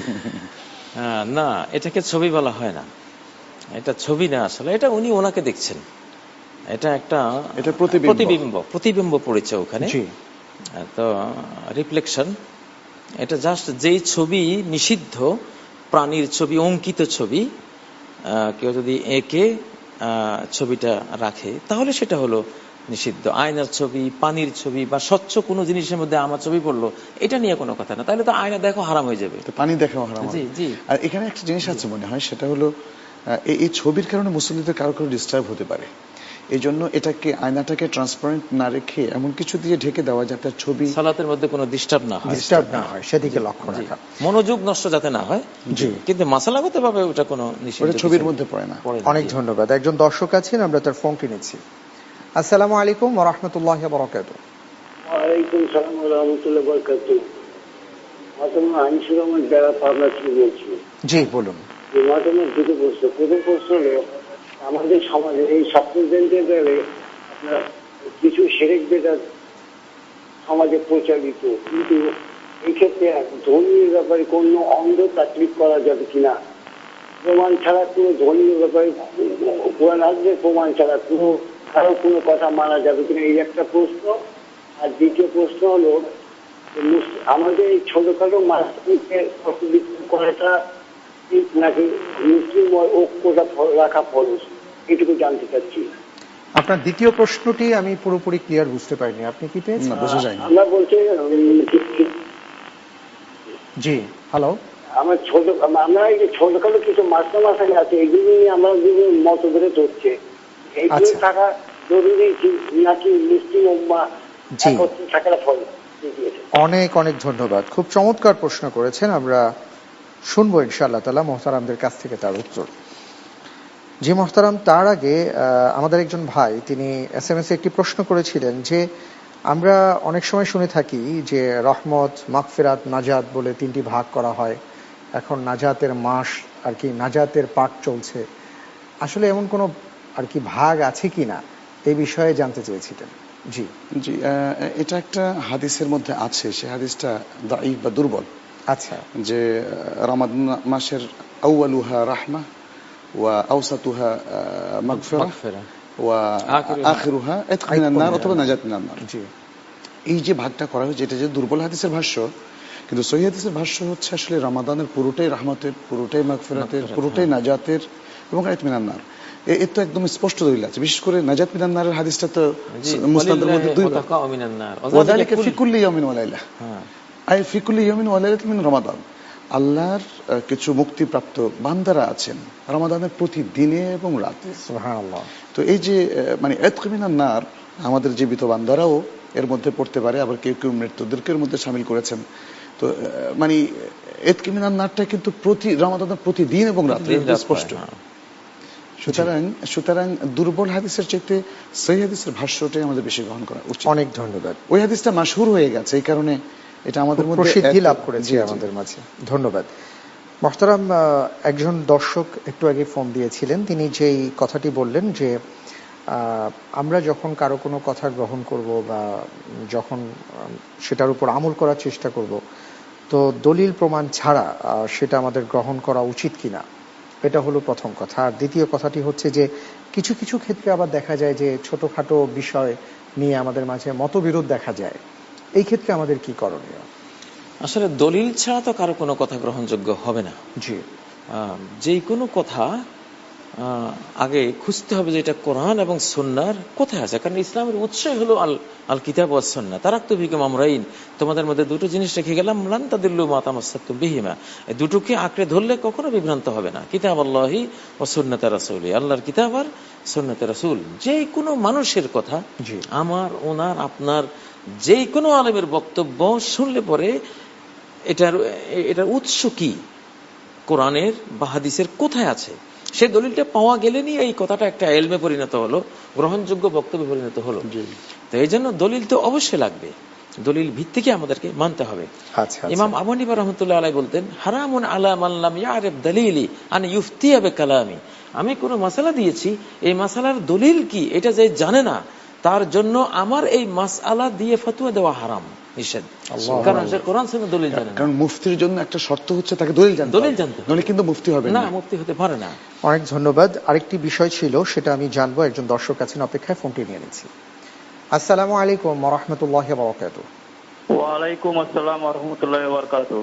না, এটাকে ছবি বলা হয় না, এটা ছবি না, আসলে এটা উনি ওনাকে দেখছেন, এটা একটা এটা প্রতিবিম্ব প্রতিবিম্ব পড়েছে ওখানে, তো রিফ্লেকশন। এটা জাস্ট যেই ছবি নিষিদ্ধ, প্রাণীর ছবি, অঙ্কিত ছবি, কেউ যদি এঁকে ছবিটা রাখে তাহলে সেটা হলো নিষিদ্ধ। আয়নার ছবি, পানির ছবি বা স্বচ্ছ কোনো জিনিসের মধ্যে আমার ছবি পড়লো, এটা নিয়ে কোনো কথা না, তাহলে তো আয়না দেখো হারাম হয়ে যাবে, পানি দেখাও হারাম। জি জি। আর এখানে একটা জিনিস আছে মনে হয়, সেটা হলো এই ছবির কারণে মুসল্লিদের কারো কারো ডিস্টার্ব হতে পারে। এই জন্য এটাকে, আয়নাটাকে ট্রান্সপারেন্ট না রেখে এমন কিছু দিয়ে ঢেকে দেওয়া যাতে ছবি সালাতের মধ্যে কোনো ডিস্টার্ব না হয়, ডিস্টার্ব না হয় সেদিকে লক্ষ্য রাখা, মনোযোগ নষ্ট যাতে না হয়। জি, কিন্তু মাসালাগতভাবে ওটা কোনো নিষিদ্ধ ছবির মধ্যে পড়ে না। অনেক ধন্যবাদ। একজন দর্শক আছেন, আমরা তার ফোনটি নিচ্ছি। আসসালামু আলাইকুম ওয়া রাহমাতুল্লাহি ওয়া বারাকাতুহু। ওয়া আলাইকুম আসসালাম ওয়া রাহমাতুল্লাহি ওয়া বারাকাতুহু। আসলে আইনসুর রহমান যারা পাবনা থেকে বলছি। জি বলুন। জুমাতের দুটো প্রশ্ন। প্রথম প্রশ্ন হলো, আমাদের সমাজে এই সাপ্তাহিক আপনার কিছু শিরক বিদআত সমাজে প্রচলিত, কিন্তু এই ক্ষেত্রে ধর্মীয় ব্যাপারে কোনো অন্ধ তাকলিফ করা যাবে কিনা, প্রমাণ ছাড়া কোনো ধর্মীয় ব্যাপারে কোরআন হাদিসের প্রমাণ ছাড়া কোনো কারো কোনো কথা মানা যাবে কিনা, এই একটা প্রশ্ন। আর দ্বিতীয় প্রশ্ন হলো, আমাদের এই ছোটখাটো মাসকে করাটা ঠিক নাকি মুসলিম ঐক্যটা রাখা ফরজ, এটুকু জানতে চাচ্ছি। আপনার দ্বিতীয় প্রশ্নটি আমি পুরোপুরি ক্লিয়ার বুঝতে পারিনি, আপনি কি পেয়েছেন? আমরা বলছি জি হ্যালো, আমার ছোট আমরা এই যে ছোটখাটো কিছু মাসা মাসালি আছে, এগুলি নিয়ে আমরা মতভেদ হচ্ছে, এইগুলি থাকা জরুরি নাকি মুসলিম উম্মাহ একত্রে থাকাটা ফরজ? অনেক অনেক ধন্যবাদ, খুব চমৎকার প্রশ্ন করেছেন। আমরা শুনবো ইনশাআল্লাহ তাআলা মুহতারামদের কাছ থেকে তার উত্তর। জি মুহতারাম, তার আগে আমাদের একজন ভাই তিনি এস এম এস একটি প্রশ্ন করেছিলেন যে আমরা অনেক সময় শুনে থাকি যে রহমত, মাগফিরাত, নাজাত বলে তিনটি ভাগ করা হয়। এখন নাজাতের মাস আর কি, নাজাতের পাঠ চলছে, আসলে এমন কোনো আর কি ভাগ আছে কিনা এই বিষয়ে জানতে চেয়েছিলেন। জি জি এটা একটা হাদিসের মধ্যে আছে, সে হাদিসটা দাঈফ বা দুর্বল। আচ্ছা, যে রমাদান মাসের আউয়ালুহা রাহমা ওয়া আওসাতুহা মাগফিরাহ ওয়া আখিরুহা ইতক মিনান নার অথবা নাজাত মিনান নার। জি, এই যে ভাগটা করা হয়েছে এটা যে দুর্বল হাদিসের ভাষ্য, কিন্তু সহিহ হাদিসের ভাষ্য হচ্ছে আসলে রমাদানের পুরোটাই রহমতের, পুরোটাই মাগফিরাতের, পুরোটাই নাজাতের এবং ইতক মিনান নার। এর তো একদম স্পষ্ট দলিল আছে, বিশেষ করে নাজাত মিনান নারের হাদিসটা তো মুসনাদের মধ্যে দুই বার, ওয়াযালিকা ফি কুল্লি ইয়াউমিন ওয়া লাইলা, আই ফি কুল্লি ইয়াউমিন ওয়া লাইলাতিন মিন রমাদান। আল্লাহর কিছু মুক্তিপ্রাপ্ত বান্দারা আছেন রমাদানের প্রতি দিনে এবং রাতে, সুবহানাল্লাহ। তো এই যে মানে ইতক মিনান নার, আমাদের জীবিত বান্দারাও এর মধ্যে পড়তে পারে, আবার কেউ কেউ মৃত্যুদেরকে এর মধ্যে শামিল করেছেন। তো মানে ইতক মিনান নারটা কিন্তু প্রতি রমাদানের প্রতি দিন এবং রাতে স্পষ্ট। সুতরাং সুতরাং দুর্বল হাদিসের চাইতে সহিহ হাদিসের ভাষ্যটাই আমাদের বেশি গ্রহণ করা উচিত। অনেক ধন্যবাদ। ওই হাদিসটা মাশহুর হয়ে গেছে, এই কারণে এটা আমাদের মধ্যে প্রসিদ্ধি লাভ করেছে আমাদের মাঝে। ধন্যবাদ। মুহতারাম, একজন দর্শক একটু আগে ফোন দিয়েছিলেন, তিনি যেই কথাটি বললেন যে আমরা যখন কারো কোনো কথা গ্রহণ করব বা যখন সেটার উপর আমল করার চেষ্টা করব, তো দলিল প্রমাণ ছাড়া সেটা আমাদের গ্রহণ করা উচিত কিনা, এটা হলো প্রথম কথা। আর দ্বিতীয় কথাটি হচ্ছে যে কিছু কিছু ক্ষেত্রে আবার দেখা যায় যে ছোটখাটো বিষয় নিয়ে আমাদের মাঝে মতবিরোধ দেখা যায়, এই ক্ষেত্রে আমাদের কি করণীয়? আসলে দলিল ছাড়া তো কারো কোনো কথা গ্রহণযোগ্য হবে না। জি, যে কোনো কথা আগে খুঁজতে হবে যে এটা কোরআন এবং সুন্নাহর কোথায় আছে, কারণ ইসলামের উৎসই হলো আল আল কিতাব ওয়াস সুন্নাহ। তারাকতু ফিকুম আমরাইন, তোমাদের মধ্যে দুটো জিনিস রেখে গেলাম, লান তাদিল্লু মা তামাসসাকতুম বিহিমা, এই দুটোকে আঁকড়ে ধরলে কখনো বিভ্রান্ত হবে না। কিতাবাল্লাহি ওয়া সুন্নাতে রাসূলি, আল্লাহর কিতাব আর সুন্নাতে রাসূল। যে কোনো মানুষের কথা, আমার, ওনার, আপনার, যে কোনো আলেমের বক্তব্য শুনলে পরে এটার এটার উৎস কি, কোরআনের বা হাদিসের কোথায় আছে, সেই দলিলটা পাওয়া গেলে নিয়ে এই কথাটা একটা ইলমে পরিণত হলো, গ্রহণযোগ্য বক্তব্যে পরিণত হলো। তো এই জন্য দলিল তো অবশ্যই লাগবে, দলিল ভিত্তিকে আমাদেরকে মানতে হবে। ইমাম আবু হানিফা রাহমাতুল্লাহ আলাইহি বলতেন, হারামুন আলা মান লাম ইয়ারিফ দালিলি আন ইফতিয়া বিকালামি, আমি কোনো মাসালা দিয়েছি, এই মাসালার দলিল কি এটা যে জানে না, তার জন্য আমার এই মাসআলা দিয়ে ফতোয়া দেওয়া হারাম, নিষেধ। কারণ সে কোরআন সুন্নাহ দলিল জানে না। কারণ মুফতির জন্য একটা শর্ত হচ্ছে তাকে দলিল জানতে হবে, দলিল জানতে হবে, নইলে কিন্তু মুফতি হবে না, মুফতি হতে পারে না। অনেক ধন্যবাদ। আরেকটি বিষয় ছিল, সেটা আমি জানবো, একজন দর্শক আছেন অপেক্ষায়, ফোনটি নিয়ে নিচ্ছি। আসসালামু আলাইকুম ওয়া রাহমাতুল্লাহি ওয়া বারাকাতুহু। ওয়া আলাইকুম আসসালাম ওয়া রাহমাতুল্লাহি ওয়া বারাকাতুহু।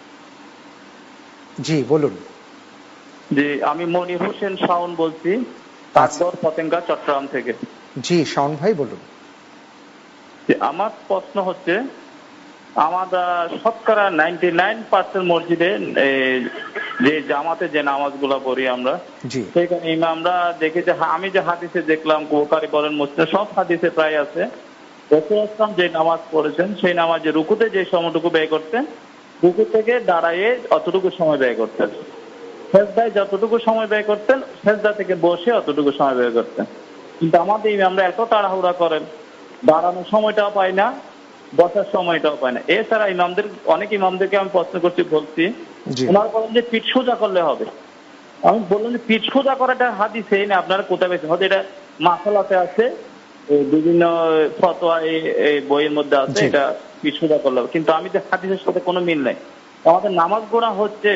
জি বলুন। জি, আমি মনির হোসেন শাওন বলছি, তাকদর পতেঙ্গা, চট্টগ্রাম থেকে। জি শাওন ভাই বলুন। আমার প্রশ্ন হচ্ছে, আমাদের শতকরা নাইনটি নাইন পার্সেন্ট মসজিদে যে জামাতে যে নামাজগুলো পড়ি আমরা, সেখানে ইমামরা দেখি যে, আমি যে হাদিসে দেখলাম, বুখারী বলেন মুসলিম সব হাদিসে প্রায় আছে, রাসূল সাল্লাল্লাহু আলাইহি ওয়াসাল্লাম যে নামাজ পড়েছেন সেই নামাজে রুকুতে যে সময়টুকু ব্যয় করতেন, রুকু থেকে দাঁড়ায়ে অতটুকু সময় ব্যয় করতেন, সেজদায় যতটুকু সময় ব্যয় করতেন, সেজদা থেকে বসে অতটুকু সময় ব্যয় করতেন। কিন্তু আমাদের ইমামরা এত তাড়াহুড়া করেন, দাঁড়ানোর সময়টাও পায় না, বসার সময়টাও পায় না। এছাড়া ইমামদের, অনেক ইমামদেরকে আমি প্রশ্ন করছি, বলছি, ওনারা বলেন যে পিঠ সোজা করলে হবে, আমি বললাম যে পিঠ সোজা করাটা হাদিসে না আপনারা কোথায় পেয়েছেন? হয়তো এটা মাসালাতে আছে, বিভিন্ন ফতোয়া এই বইয়ের মধ্যে আছে এটা পিঠ সোজা করলে, কিন্তু আমি যে হাদিসের সাথে কোনো মিল নাই। আমাদের নামাজ গোনা হচ্ছে,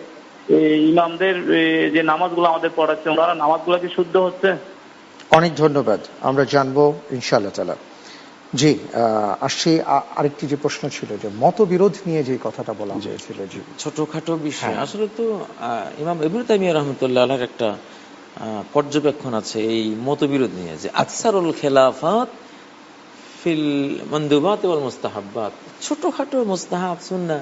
ইমামদের যে নামাজগুলো আমাদের পড়াচ্ছে ওনারা নামাজগুলো কি শুদ্ধ হচ্ছে? অনেক ধন্যবাদ, আমরা জানবো ইনশাআল্লাহ তাআলা। জি, আসছি আরেকটি যে প্রশ্ন ছিল যে মতবিরোধ নিয়ে যে কথাটা বলা হয়েছিল, জি ছোটখাটো বিষয়। আসলে তো ইমাম ইবনে তাইমিয়া রাহমাতুল্লাহ আলাইহির একটা পর্যবেক্ষণ আছে এই মতবিরোধ নিয়ে, যে আকসারুল খেলাফাত ফিল মানদুবাত ওয়াল মুস্তাহাব্বাত, ছোটখাটো মুস্তাহাব সুন্নাহ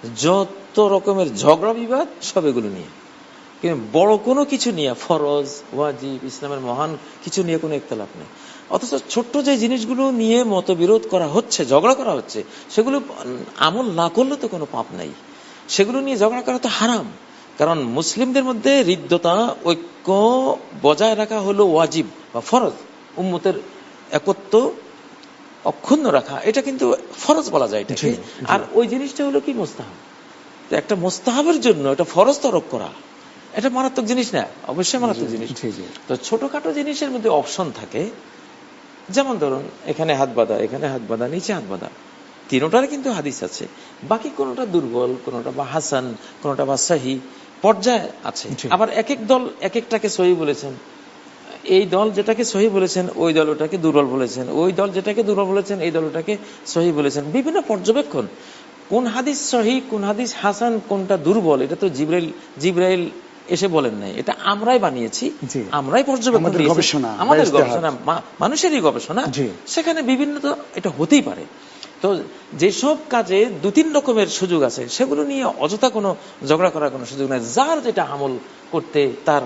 যত রকমের ঝগড়া বিবাদ সব এগুলো নিয়ে, কিন্তু বড় কোনো কিছু নিয়ে ফরজ ওয়াজিব ইসলামের মহান কিছু নিয়ে কোনো ইখতিলাফ নেই। অথচ ছোট্ট যে জিনিসগুলো নিয়ে মতবিরোধ করা হচ্ছে, ঝগড়া করা হচ্ছে, সেগুলো আমল না করলে তো কোনো পাপ নাই, সেগুলো নিয়ে ঝগড়া করা তো হারাম। কারণ মুসলিমদের মধ্যে হৃদ্যতা ঐক্য বজায় রাখা হলো ওয়াজিব বা ফরজ, উম্মতের একত্ব অক্ষুণ্ণ রাখা এটা কিন্তু ফরজ বলা যায় এটাকে। আর ওই জিনিসটা হলো কি মুস্তাহাব। একটা মুস্তাহাবের জন্য এটা ফরজ তরক করা এটা মারাত্মক জিনিস না, অবশ্যই মারাত্মক জিনিস। তো ছোটখাটো জিনিসের মধ্যে অপশন থাকে, যেমন ধরুন এখানে হাত বাঁধা, এখানে হাত বাঁধা, নিচে হাত বাঁধা, তিনোটার কিন্তু হাদিস আছে, বাকি কোনোটা দুর্বল, কোনোটা বা হাসান, কোনোটা বা সহি পর্যায়ে আছে। আবার এক এক দল এক একটাকে সহি বলেছেন, এই দল যেটাকে সহি বলেছেন ওই দল ওটাকে দুর্বল বলেছেন, ওই দল যেটাকে দুর্বল বলেছেন এই দল ওটাকে সহি বলেছেন। বিভিন্ন পর্যবেক্ষণ, কোন হাদিস সহি কোন হাদিস হাসান কোনটা দুর্বল এটা তো জিবরাইল জিবরাইল এসে বলেন নাই, এটা আমরাই বানিয়েছি, আমরাই পর্যবেক্ষণ, আমাদের গবেষণা, মানুষেরই গবেষণা। সেখানে বিভিন্ন তো এটা হতেই পারে। তো যেসব কাজে দু তিন রকমের সুযোগ আছে সেগুলো নিয়ে অযথা কোনো ঝগড়া করার কোনো সুযোগ নাই। যার যেটা আমল করতে তার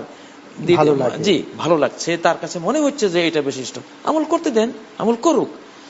জি ভালো লাগছে, তার কাছে মনে হচ্ছে যে এটা বিশিষ্ট, আমল করতে দেন, আমল করুক।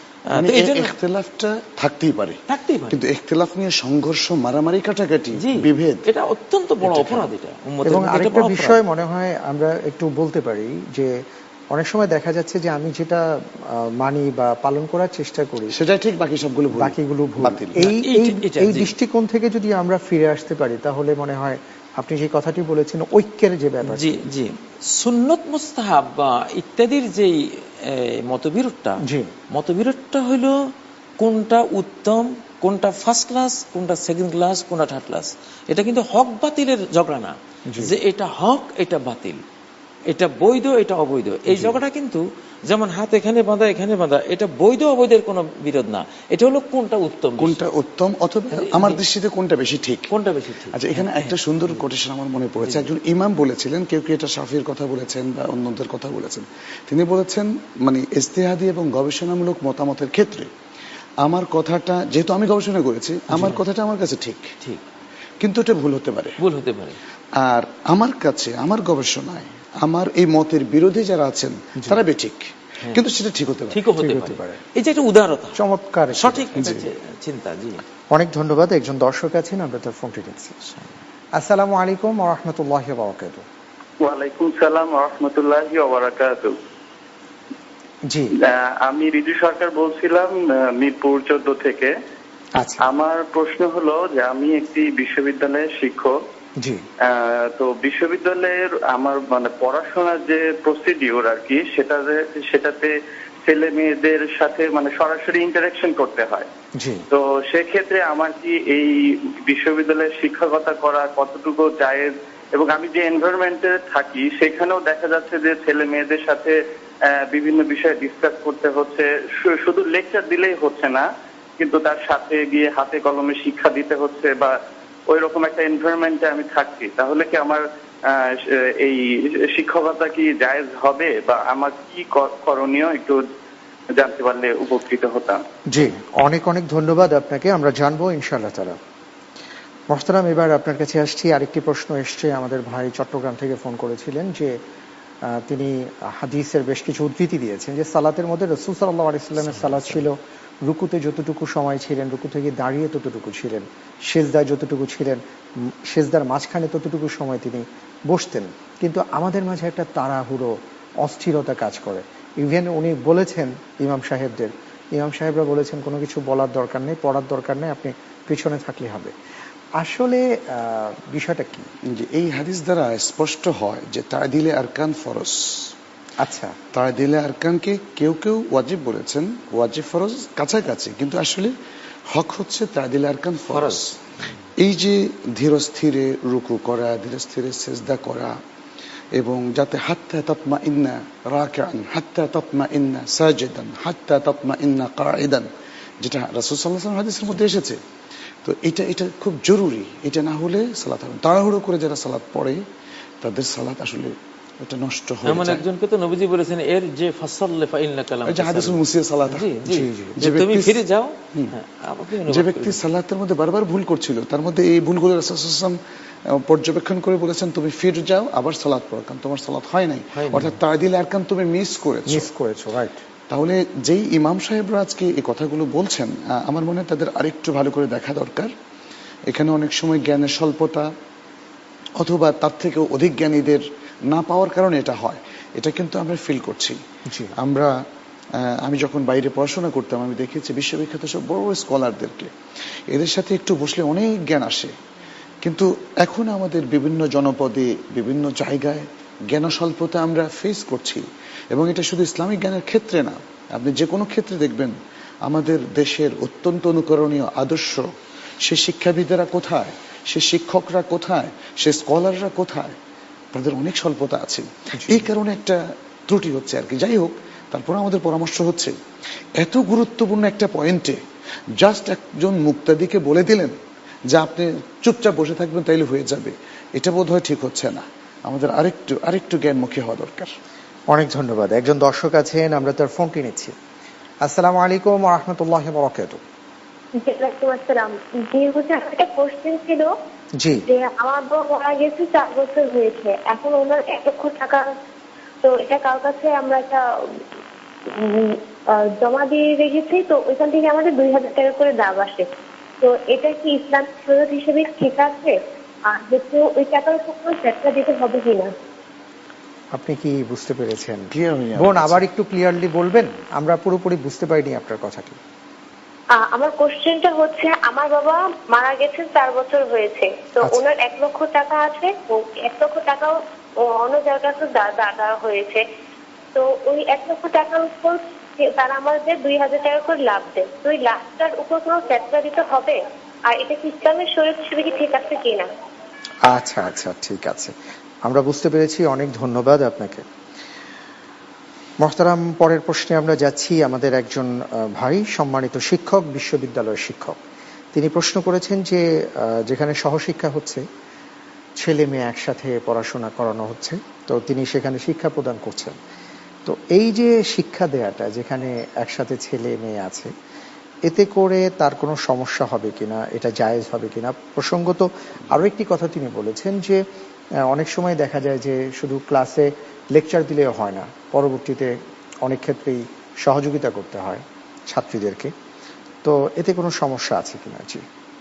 ইখতিলাফটা থাকতেই পারে, থাকতেই পারে, কিন্তু ইখতিলাফ নিয়ে সংঘর্ষ, মারামারি, কাটাকাটি, বিভেদ এটা অত্যন্ত বড় অপরাধ। এটা এবং আরেকটা বিষয় মনে হয় আমরা একটু বলতে পারি যে অনেক সময় দেখা যাচ্ছে যে আমি যেটা মানি বা পালন করার চেষ্টা করি সেটা ঠিক, বাকি সবগুলো ভুল, বাকিগুলো ভুল। এই এই দৃষ্টিকোণ থেকে যদি আমরা ফিরে আসতে পারি তাহলে মনে হয় আপনি যে কথাটি বলেছেন ঐক্যের যে ব্যাপার, জি জি সুন্নত মুস্তাহাব বা ইত্যাদির যেই মতবিরোধটা, মতবিরোধটা হলো কোনটা উত্তম, কোনটা ফার্স্ট ক্লাস, কোনটা সেকেন্ড ক্লাস, কোনটা থার্ড ক্লাস। এটা কিন্তু হক বাতিলের ঝগড়া না, যে এটা হক এটা বাতিল, এটা বৈধ এটা অবৈধ। এই ঝগড়া কিন্তু যেমন হাত এখানে বাঁধা এখানে বাঁধা, এটা বৈধ অবৈধের কোনো বিরোধ না, এটা হলো কোনটা উত্তম, কোনটা উত্তম অথবা আমার দৃষ্টিতে কোনটা বেশি ঠিক, কোনটা বেশি ঠিক। আচ্ছা, এখানে একটা সুন্দর কোটেশন আমার মনে পড়েছে। একজন ইমাম বলেছিলেন, কেউ কি এটা শাফির কথা বলেছেন বা অন্যদের কথা বলেছেন, তিনি বলেছেন মানে ইজতিহাদি এবং গবেষণামূলক মতামতের ক্ষেত্রে আমার কথাটা, যেহেতু আমি গবেষণা করেছি, আমার কথাটা আমার কাছে ঠিক ঠিক কিন্তু এটা ভুল হতে পারে, ভুল হতে পারে। আর আমার কাছে, আমার গবেষণায় আমার এই মতের বিরোধী যারা আছেন তারা বেঠিক, কিন্তু সেটা ঠিক হতে পারে, ঠিক হতে পারে। এই যে একটা উদারতা, চমৎকার, সঠিক চিন্তা। জি, অনেক ধন্যবাদ। একজন দর্শক আছেন, আমরা তার ফোনটি দেখছি। আসসালামু আলাইকুম ওয়া রাহমাতুল্লাহি ওয়া বারাকাতুহু। ওয়া আলাইকুম সালাম ওয়া রাহমাতুল্লাহি ওয়া বারাকাতুহু। জি, আমি রিজু সরকার বলছিলাম মিরপুর চোদ্দ থেকে। আচ্ছা, আমার প্রশ্ন হলো যে আমি একটি বিশ্ববিদ্যালয়ের শিক্ষক। জি, তো বিশ্ববিদ্যালয়ের আমার মানে পড়াশোনার যে প্রসিডিউর আর কি, সেটাতে সেটাতে ছেলে মেয়েদের সাথে মানে সরাসরি ইন্টারাকশন করতে হয়। তো সেক্ষেত্রে আমার কি এই বিশ্ববিদ্যালয়ের শিক্ষকতা করা কতটুকু জায়েজ, এবং আমি যে এনভায়রনমেন্টে থাকি সেখানেও দেখা যাচ্ছে যে ছেলে মেয়েদের সাথে বিভিন্ন বিষয়ে ডিসকাস করতে হচ্ছে, শুধু লেকচার দিলেই হচ্ছে না, কিন্তু তার সাথে গিয়ে হাতে কলমে শিক্ষা দিতে হচ্ছে, বা ওই রকম একটা এনভায়রনমেন্টে আমি থাকছি। তাহলে কি আমার এই শিক্ষকতা কি জায়েজ হবে, বা আমার কি করণীয় একটু জানতে পারলে উপকৃত হতাম। জি, অনেক অনেক ধন্যবাদ আপনাকে, আমরা জানবো ইনশাআল্লাহ তাআলা। মোহতারাম, এবার আপনার কাছে আসছি। আরেকটি প্রশ্ন এসছে, আমাদের ভাই চট্টগ্রাম থেকে ফোন করেছিলেন যে তিনি হাদিসের বেশ কিছু উদ্ধৃতি দিয়েছেন যে সালাতের মধ্যে রাসূল সাল্লাল্লাহু আলাইহি ওয়াসাল্লামের সালাত ছিল রুকুতে যতটুকু সময় ছিলেন, রুকু থেকে দাঁড়িয়ে ততটুকু ছিলেন, সেজদায় যতটুকু ছিলেন, সেজদার মাঝখানে ততটুকু সময় তিনি বসতেন। কিন্তু আমাদের মাঝে একটা তাড়াহুড়ো, অস্থিরতা কাজ করে। ইভেন উনি বলেছেন ইমাম সাহেবদের, ইমাম সাহেবরা বলেছেন কোনো কিছু বলার দরকার নেই, পড়ার দরকার নেই, আপনি পিছনে থাকলে হবে। আসলে বিষয়টা কি, যে এই হাদিস দ্বারা স্পষ্ট হয় যে তা'দিলে আরকান ফরজ। আচ্ছা, তা'দিলে আরকানকে কেউ কেউ ওয়াজিব বলেছেন, ওয়াজিব ফরজ কাছাকাছি, কিন্তু আসলে হক হচ্ছে তা'দিলে আরকান ফরজ। এই যে ধীরস্থিরে রুকু করা, ধীরস্থিরে সিজদা করা, এবং যাতে হাত্তা তাতমাইন্না রাকিআন, হাত্তা তাতমাইন্না সাজিদান, হাত্তা তাতমাইন্না কাঈদান, যেটা রাসূল সাল্লাল্লাহু আলাইহি ওয়াসাল্লাম হাদিসের মধ্যে এসেছে। তো এটা এটা খুব জরুরি। এটা না হলে সালাত হবে, তাড়াহুড়ো করে যারা সালাত পড়ে তাদের সালাত আসলে এটা নষ্ট হয়ে যায়। এমন একজনকে তো নবীজি বলেছেন এর যে ফাসাল্লি ফাইন্নাকা লাম যে হাদিসুল মুসিয়া সালাত, জি জি, যে তুমি ফিরে যাও। যে ব্যক্তি সালাতের মধ্যে বারবার ভুল করছিল, তার মধ্যে এই ভুলগুলো রাসূল সাল্লাল্লাহু আলাইহি ওয়াসাল্লাম পর্যবেক্ষণ করে বলেছেন তুমি ফিরে যাও, আবার সালাত পড়ো, কারণ তোমার সালাত হয় নাই, অর্থাৎ তা'দিল আরকান তুমি মিস করেছো মিস করেছো রাইট। তাহলে যেই ইমাম সাহেবরা আজকে এই কথাগুলো বলছেন, আমার মনে হয় তাদের আরেকটু ভালো করে দেখা দরকার। এখানে অনেক সময় জ্ঞানের স্বল্পতা অথবা তার থেকেও অধিক জ্ঞানীদের না পাওয়ার কারণে এটা হয়, এটা কিন্তু আমরা ফিল করছি। আমরা আমি যখন বাইরে পড়াশোনা করতাম আমি দেখেছি বিশ্ববিখ্যাত সব বড় বড় স্কলারদেরকে, এদের সাথে একটু বসলে অনেক জ্ঞান আসে। কিন্তু এখন আমাদের বিভিন্ন জনপদে বিভিন্ন জায়গায় জ্ঞান স্বল্পতা আমরা ফেস করছি, এবং এটা শুধু ইসলামিক জ্ঞানের ক্ষেত্রে না, আপনি যে কোনো ক্ষেত্রে দেখবেন আমাদের দেশের অত্যন্ত অনুকরণীয় আদর্শ, সে শিক্ষাবিদেরা কোথায়, সে শিক্ষকরা কোথায়, সে স্কলাররা কোথায়, তাদের অনেক স্বল্পতা আছে। এই কারণে একটা ত্রুটি হচ্ছে আর কি। যাই হোক, তারপর আমাদের পরামর্শ হচ্ছে এত গুরুত্বপূর্ণ একটা পয়েন্টে জাস্ট একজন মুক্তাদিকে বলে দিলেন যে আপনি চুপচাপ বসে থাকবেন তাইলে হয়ে যাবে, এটা বোধ হয় ঠিক হচ্ছে না। আমাদের আরেকটু আরেকটু জ্ঞানমুখী হওয়া দরকার। অনেক ধন্যবাদ। একজন দর্শক আছেন, আমরা তার ফোনটি নিচ্ছি। আসসালামু আলাইকুম ওয়া রাহমাতুল্লাহি ওয়া বারাকাতুহু। একটা কোশ্চেন ছিল জি, যে আমার বউ মারা গেছে, চার বছর হয়েছে, এখন ওনার এক লক্ষ টাকা, তো এটা কার কাছে আমরা একটা জমা দিয়ে রেখেছি, তো ওইখান থেকে আমাদের দুই হাজার টাকা করে দাম আসে, তো এটা কি ইসলাম শরীয়ত হিসেবে ঠিক আছে? আর যেহেতু ওই টাকার উপর কোনো ট্যাক্স দিতে হবে কিনা? আপনি কি বুঝতে পেরেছেন বোন? আবার একটু ক্লিয়ারলি বলবেন, আমরা পুরোপুরি বুঝতে পারিনি আপনার কথাটি। আমার কোশ্চেনটা হচ্ছে, আমার বাবা মারা গেছেন, চার বছর হয়েছে, তো ওনার এক লক্ষ টাকা আছে, এক লক্ষ টাকাও অন্য জায়গায় দাদা হয়েছে, তো ওই এক লক্ষ টাকার উপর তারা আমাদের দুই হাজার টাকা করে লাভ দেয়, তো ওই লাভটার উপর কোনো ট্যাক্স দিতে হবে? আর এটা কি ইসলামের শরীয়ত হিসেবে কি ঠিক আছে কিনা? আচ্ছা আচ্ছা, ঠিক আছে, আমরা বুঝতে পেরেছি। অনেক ধন্যবাদ আপনাকে। মোহতারাম, পরের প্রশ্নে আমরা যাচ্ছি। আমাদের একজন ভাই সম্মানিত শিক্ষক, বিশ্ববিদ্যালয়ের শিক্ষক, তিনি প্রশ্ন করেছেন যে যেখানে সহশিক্ষা হচ্ছে, ছেলে মেয়ে একসাথে পড়াশোনা করানো হচ্ছে, তো তিনি সেখানে শিক্ষা প্রদান করছেন। তো এই যে শিক্ষা দেয়াটা, যেখানে একসাথে ছেলে মেয়ে আছে, এতে করে তার কোনো সমস্যা হবে কিনা, এটা জায়েজ হবে কিনা? প্রসঙ্গত আরও একটি কথা তিনি বলেছেন যে অনেক সময় দেখা যায় যে শুধু ক্লাসে লেকচার দিলেও হয় না, পরবর্তীতে অনেক ক্ষেত্রেই সহযোগিতা করতে হয় ছাত্রীদেরকে, তো এতে কোনো সমস্যা আছে কিনা? জি,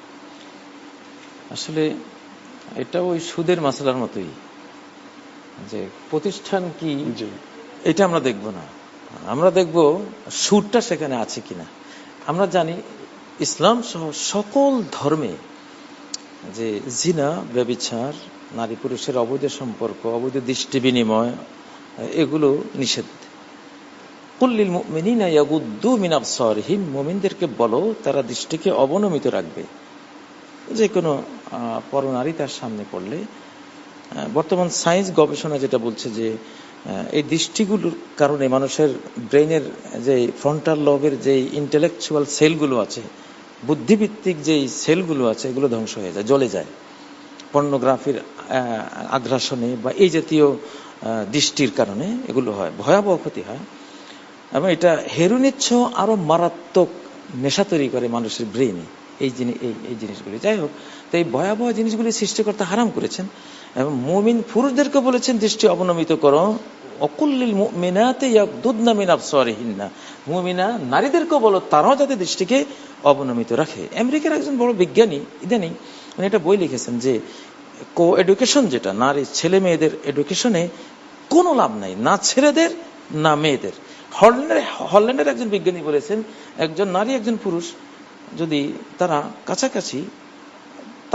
আসলে এটা ওই সুদের মাসলার মতোই, যে প্রতিষ্ঠান কি এটা আমরা দেখব না, আমরা দেখব সুদটা সেখানে আছে কিনা। আমরা জানি ইসলাম সহ সকল ধর্মে যে জিনা, ব্যভিচার, নারী পুরুষের অবৈধ সম্পর্ক, অবৈধ দৃষ্টি বিনিময়, এগুলো নিষেধ। কুল্লিল মুমিনিনা ইয়াগুদ্দু মিন আবসারিহিম, মুমিনদেরকে বলো তারা দৃষ্টিকে অবনমিত রাখবে। যে কোনো পরনারী তার সামনে পড়লে, বর্তমান সায়েন্স গবেষণা যেটা বলছে যে এই দৃষ্টিগুলোর কারণে মানুষের ব্রেইনের যে ফ্রন্টাল লবের যে ইন্টেলেকচুয়াল সেলগুলো আছে, বুদ্ধিভিত্তিক যেই সেলগুলো আছে, এগুলো ধ্বংস হয়ে যায়, জ্বলে যায় পর্নোগ্রাফির আগ্রাসনে বা এই জাতীয় দৃষ্টির কারণে। এগুলো হয়, ভয়াবহ ক্ষতি হয়, এবং এটা হেরোইনের চেয়েও আরো মারাত্মক নেশা তৈরি করে মানুষের ব্রেইনে এই জিনিস এই জিনিসগুলি। যাই হোক, তো এই ভয়াবহ জিনিসগুলি সৃষ্টিকর্তা হারাম করেছেন, এবং মুমিন পুরুষদেরকে বলেছেন দৃষ্টি অবনমিত করো। অকুল্লিল মুমিনাতি ইয়াগদুদনা মিন আবসারিহিন্না, মুমিনা নারীদেরকে বলো তারাও যাতে দৃষ্টিকে অবনমিত রাখে। আমেরিকার একজন বড় বিজ্ঞানী ইদানিং উনি একটা বই লিখেছেন যে কো এডুকেশন, যেটা নারী ছেলে মেয়েদের এডুকেশনে কোনো লাভ নাই, না ছেলেদের না মেয়েদের। হল্যান্ডের হল্যান্ডের একজন বিজ্ঞানী বলেছেন একজন নারী একজন পুরুষ যদি তারা কাছাকাছি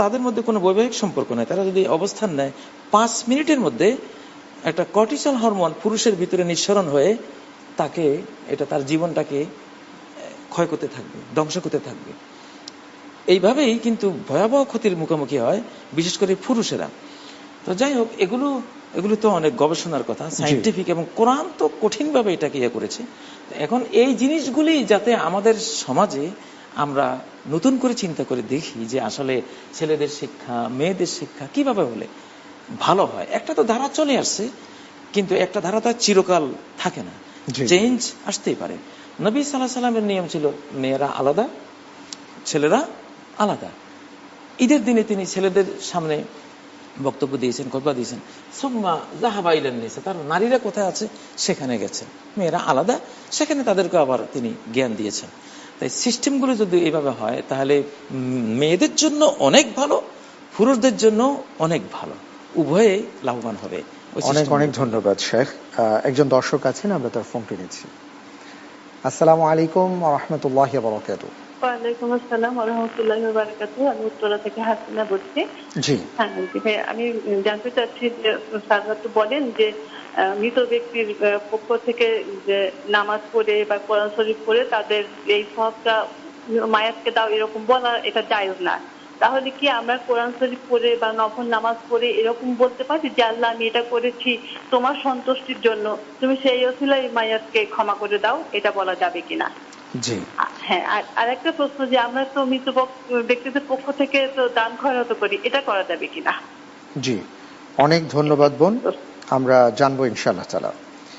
তাদের মধ্যে কোনো বৈবাহিক সম্পর্ক নেই, তারা যদি অবস্থান নেয় পাঁচ মিনিটের মধ্যে একটা কর্টিসল হরমোন পুরুষের ভিতরে নিঃসরণ হয়ে তাকে এটা তার জীবনটাকে ক্ষয় করতে থাকবে, ধ্বংস করতে থাকবে। এইভাবেই কিন্তু ভয়াবহ ক্ষতির মুখোমুখি হয় বিশেষ করে পুরুষেরা। তো যাই হোক, এগুলো এগুলো তো অনেক গবেষণার কথা, সায়েন্টিফিক, এবং কোরআন তো কঠিনভাবে এটাকে ইয়ে করেছে। এখন এই জিনিসগুলি যাতে আমাদের সমাজে আমরা নতুন করে চিন্তা করে দেখি যে আসলে ছেলেদের শিক্ষা, মেয়েদের শিক্ষা কিভাবে হলে ভালো হয়। একটা তো ধারা চলে আসছে, কিন্তু একটা ধারা তার চিরকাল থাকে না, চেঞ্জ আসতেই পারে। নবী সাল্লাল্লাহু আলাইহি সাল্লামের নিয়ম ছিল মেয়েরা আলাদা, ছেলেরা আলাদা। ঈদের দিনে তিনি ছেলেদের সামনে বক্তব্য দিয়েছেন, খুতবা দিয়েছেন, সুম্মা যাহাবা ইলান নিসা, তার নারীরা কোথায় আছে সেখানে গেছেন, মেয়েরা আলাদা, সেখানে তাদেরকে আবার তিনি জ্ঞান দিয়েছেন। তাই সিস্টেমগুলো যদি এইভাবে হয় তাহলে মেয়েদের জন্য অনেক ভালো, পুরুষদের জন্য অনেক ভালো, উভয়ে লাভবান হবে। অনেক অনেক ধন্যবাদ শেখ। একজন দর্শক আছেন, আমরা তার ফোনটি নিচ্ছি। আসসালামু আলাইকুম ওয়া রাহমাতুল্লাহি ওয়া বারাকাতুহু। ওয়ালাইকুম আসসালাম ওয়া রাহমাতুল্লাহি ওয়া বারাকাতুহু। আমি উত্তরা থেকে হাসিনা বলছি। জি হ্যাঁ, আমি জানতে চাচ্ছি যে স্যার একটু বলেন যে মৃত ব্যক্তির পক্ষ থেকে যে নামাজ পড়ে বা কোরআন শরীফ পড়ে তাদের এই সওয়াবটা মায়াতকে দাও এরকম বলা এটা জায়েজ না, তাহলে কি আমরা কোরআন শরীফ পড়ে বা নফল নামাজ পড়ে এরকম বলতে পারি যে আল্লাহ আমি এটা করেছি তোমার সন্তুষ্টির জন্য, তুমি সেই ওসিলায় মায়াতকে ক্ষমা করে দাও, এটা বলা যাবে কিনা? জি হ্যাঁ, আর একটা প্রশ্ন যে আমরা তো মৃত ব্যক্তিদের পক্ষ থেকে তো দান খয়রাত করি, এটা করা যাবে কিনা? জি অনেক ধন্যবাদ বোন, আমরা জানবো ইনশাআল্লাহ তাআলা।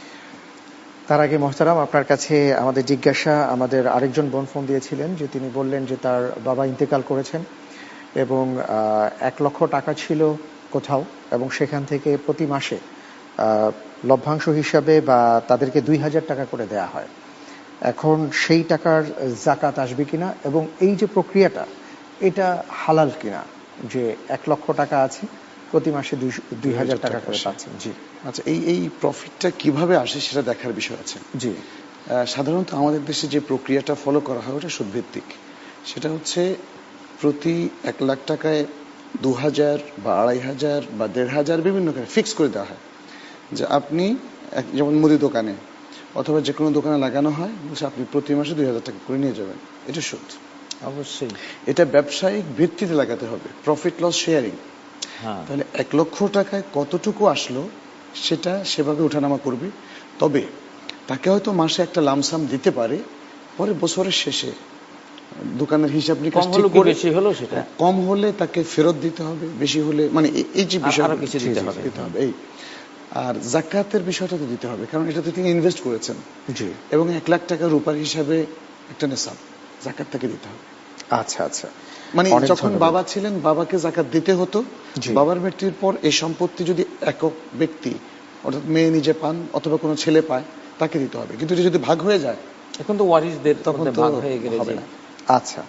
তার আগে মোহতারাম, আপনার কাছে আমাদের জিজ্ঞাসা, আমাদের আরেকজন বোন ফোন দিয়েছিলেন যে তিনি বললেন যে তার বাবা ইন্তেকাল করেছেন এবং এক লক্ষ টাকা ছিল কোথাও, এবং সেখান থেকে প্রতি মাসে লভ্যাংশ হিসাবে বা তাদেরকে দুই হাজার টাকা করে দেয়া হয়। এখন সেই টাকার জাকাত আসবে কিনা, এবং এই যে প্রক্রিয়াটা এটা হালাল কিনা, যে এক লক্ষ টাকা আছে প্রতি মাসে দুই হাজার টাকা করে পাচ্ছেন। জি আচ্ছা, এই এই প্রফিটটা কিভাবে আসে সেটা দেখার বিষয় আছে। জি সাধারণত আমাদের দেশে যে প্রক্রিয়াটা ফলো করা হয় ওটা সুদভিত্তিক। সেটা হচ্ছে প্রতি এক লাখ টাকায় দু হাজার বা আড়াই হাজার বা দেড় হাজার বিভিন্ন ফিক্স করে দেওয়া হয়, যে আপনি যেমন মুদি দোকানে অথবা যে কোনো দোকানে লাগানো হয়, বলছে আপনি প্রতি মাসে দুই হাজার টাকা করে নিয়ে যাবেন, এটা সুদ। অবশ্যই এটা ব্যবসায়িক ভিত্তিতে লাগাতে হবে, প্রফিট লস শেয়ারিং। তাহলে এক লক্ষ টাকায় কতটুকু আসলো সেটা সেভাবে ওঠানামা করবে। তবে তাকে হয়তো মাসে একটা লামসাম দিতে পারে, পরে বছরের শেষে দোকানের হিসাব নিকাশ ঠিক করে বেশি হলো সেটা কম হলে তাকে ফেরত দিতে হবে, বেশি হলে মানে এই যে বিষয় দিতে হবে এই। আর যাকাতের বিষয়টা তো দিতে হবে, কারণ এটাতে তিনি ইনভেস্ট করেছেন। জি এবং এক লাখ টাকা রূপার হিসাবে একটা নেশাব, জাকাত তাকে দিতে হবে। আচ্ছা আচ্ছা, মানে যখন বাবা ছিলেন বাবাকে জাকাত দিতে হতো, বাবার মৃত্যুর পর এই সম্পত্তি যদি একক ব্যক্তি অর্থাৎ মেয়ে নিজে পান অথবা কোনো ছেলে পায় তাকে দিতে হবে, কিন্তু এটা যদি ভাগ হয়ে যায় এখন তো ওয়ারিসদের তখন ভাগ হয়ে গেলে হবে না। আচ্ছা,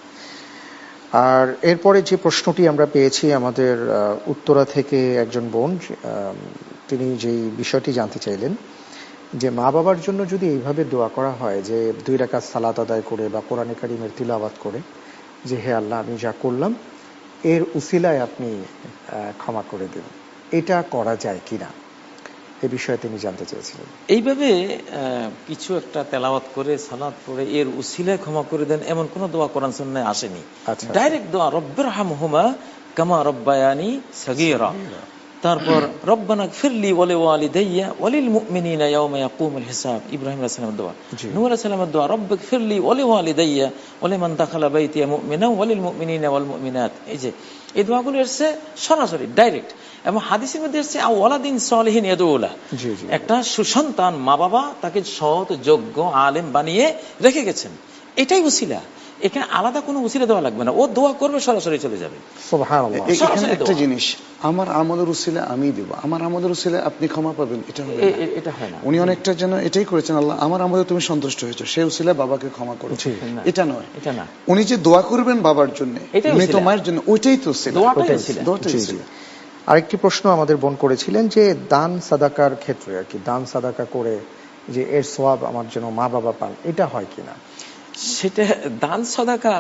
আর এরপরে যে প্রশ্নটি আমরা পেয়েছি আমাদের উত্তরা থেকে একজন বোন, তিনি যেই বিষয়টি জানতে চাইলেন যে মা বাবার জন্য যদি এইভাবে দোয়া করা হয় যে দুই রাকাত সালাত আদায় করে বা কোরআনে কারিমের তিলাওয়াত করে যে হে আল্লাহ আমি যা করলাম এর উসিলায় আপনি ক্ষমা করে দেন, এটা করা যায় কিনা, এই বিষয়ে তিনি জানতে চেয়েছিলেন। এইভাবে কিছু একটা তেলাওয়াত করে সালাত পড়ে এর উসিলায় ক্ষমা করে দেন এমন কোন দোয়া কোরআন সুন্নাহয় আসেনি। ডাইরেক্ট দোয়া রব্বিরহামহুমা কামা রব্বায়ানি সগীরা, তারপর রব্বানা গফিরলি ওয়া লিওয়ালিদাইয়া ওয়া লিল মুমিনিনা ইয়াওমা ইয়াকুমুল হিসাব, ইব্রাহিম আলাইহিস সালামের দোয়া। নূহ আলাইহিস সালামের দোয়া রব্বিগফিরলি ওয়া লিওয়ালিদাইয়া ওয়া লিমান দাখালা বাইতিয়া মুমিনান ওয়া লিল মুমিনিনা ওয়াল মুমিনাত। এই যে এই দোয়াগুলো এসেছে সরাসরি ডাইরেক্ট, এবং হাদিসের মধ্যে এসেছে ওয়ালাদিন সালিহিন ইয়াদউলা, একটা সুসন্তান মা বাবা তাকে সৎ যোগ্য আলেম বানিয়ে রেখে গেছেন, এটাই উসিলা। এখানে আলাদা কোনো উসিলা দেওয়া লাগবে না, ও দোয়া করবে সরাসরি চলে যাবে। সুবহানাল্লাহ। এখানে একটা জিনিস, আমার আমলের উসিলা আমি দেব, আমার আমলের উসিলা আপনি ক্ষমা পাবেন, এটা হবে না, এটা হয় না। উনি অনেকটা যেন এটাই করেছেন, আল্লাহ আমার আমলে তুমি সন্তুষ্ট হয়েছো, সেই উসিলা বাবাকে ক্ষমা করো, এটা নয়, এটা না। উনি যে দোয়া করবেন বাবার জন্য, মৃত মায়ের জন্য, ওইটাই তো উসিলা, দোয়াটাই উসিলা। আরেকটি প্রশ্ন আমাদের বোন করেছিলেন যে দান সাদাকার ক্ষেত্রে আর কি, দান সাদাকা করে যে এর সওয়াব আমার জন্য মা বাবা পান, এটা হয় কিনা? সেটা দান সাদাকা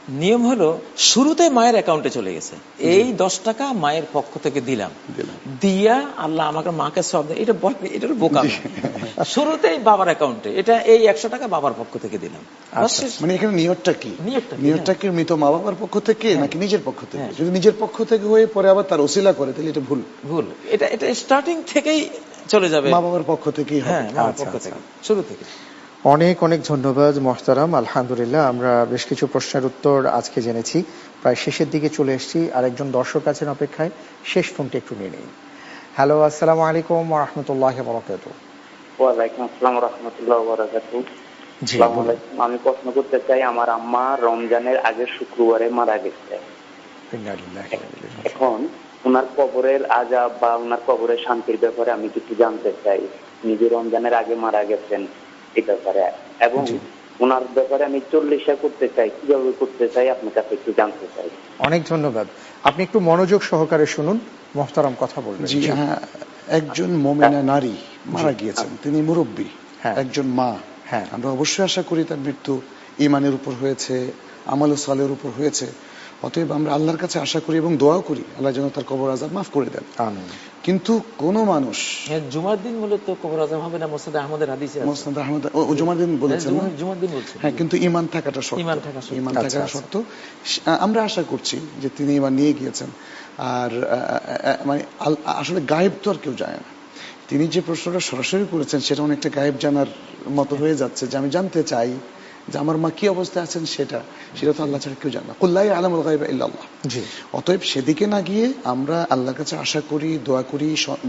নিয়ম হলো শুরুতে মায়ের অ্যাকাউন্টে চলে গেছে, এই দশ টাকা মায়ের পক্ষ থেকে দিলাম, দিয়া আল্লাহ আমাকে মাকে সব দেয়, এটা এটা বোকা। শুরুতেই বাবার অ্যাকাউন্টে এটা, এই একশো টাকা বাবার পক্ষ থেকে দিলাম। মানে এখানে নিয়তটা কি? নিয়তটা কি মৃত মা বাবার পক্ষ থেকে নাকি নিজের পক্ষ থেকে? যদি নিজের পক্ষ থেকে হয়ে পরে আবার তার ওসিলা করে তাহলে এটা ভুল। ভুল এটা এটা স্টার্টিং থেকেই চলে যাবে, মা বাবার পক্ষ থেকেই হবে, শুরু থেকে। অনেক অনেক ধন্যবাদ মোহতারাম। আলহামদুলিল্লাহ, আমরা বেশ কিছু প্রশ্নের উত্তর আজকে জেনেছি, প্রায় শেষের দিকে চলে এসেছি। আরেকজন দর্শক আছেন অপেক্ষায়, শেষ ফোনটি একটু নিয়ে নিই। হ্যালো, আসসালামু আলাইকুম ওয়া রাহমাতুল্লাহি ওয়া বারাকাতুহু। ওয়া আলাইকুম আসসালাম ওয়া রাহমাতুল্লাহি ওয়া বারাকাতুহু। জি, আমি প্রশ্ন করতে চাই, আমার আম্মা রমজানের আগের শুক্রবারে মারা গেছে। এখন ওনার কবরের আযাব বা ওনার কবরের শান্তির ব্যাপারে আমি কিছু জানতে চাই। নিজে রমজানের আগে মারা গেছেন এই ব্যাপারে, এবং ওনার ব্যাপারে আমি চল্লিশা করতে চাই, কিভাবে করতে চাই আপনার কাছে একটু জানতে চাই। অনেক ধন্যবাদ, আপনি একটু মনোযোগ সহকারে শুনুন, মোহতারাম কথা বলবেন। জি হ্যাঁ, একজন মুমিনা নারী মারা গিয়েছেন, তিনি মুরব্বী, একজন মা। হ্যাঁ, আমরা অবশ্যই আশা করি তার মৃত্যু ঈমানের উপর হয়েছে, আমল ও সালের উপর হয়েছে। অতএব আমরা আল্লাহর কাছে আশা করি এবং দোয়া করি আল্লাহ যেন তার কবর আযাব মাফ করে দেন। আমিন। কিন্তু কোন মানুষ জুমার দিন মূলত কবর আযাব হবে না, মুসনাদ আহমদের হাদিসে আছে। মুসনাদ আহমদ ও জুমার দিন বলেছেন, জুমার দিন বলছেন। হ্যাঁ, কিন্তু ঈমান থাকাটা শর্ত, ঈমান থাকা ঈমান থাকাটা শর্ত। আমরা আশা করছি যে তিনি ঈমান নিয়ে গিয়েছেন। আর মানে আসলে গায়েব তো আর কেউ জানে না। তিনি যে প্রশ্নটা সরাসরি করেছেন সেটা অনেকটা গায়েব জানার মতো হয়ে যাচ্ছে, যে আমি জানতে চাই যে আমার মা কি অবস্থায় আছেন, সেটা সেটা তো আল্লাহ ছাড়া কেউ জানে না। কুল্লা ইয়ালামুল গায়বা ইল্লাল্লাহ। জি, অতএব সেদিকে না গিয়ে আমরা আল্লাহর কাছে আশা করি, দোয়া করি।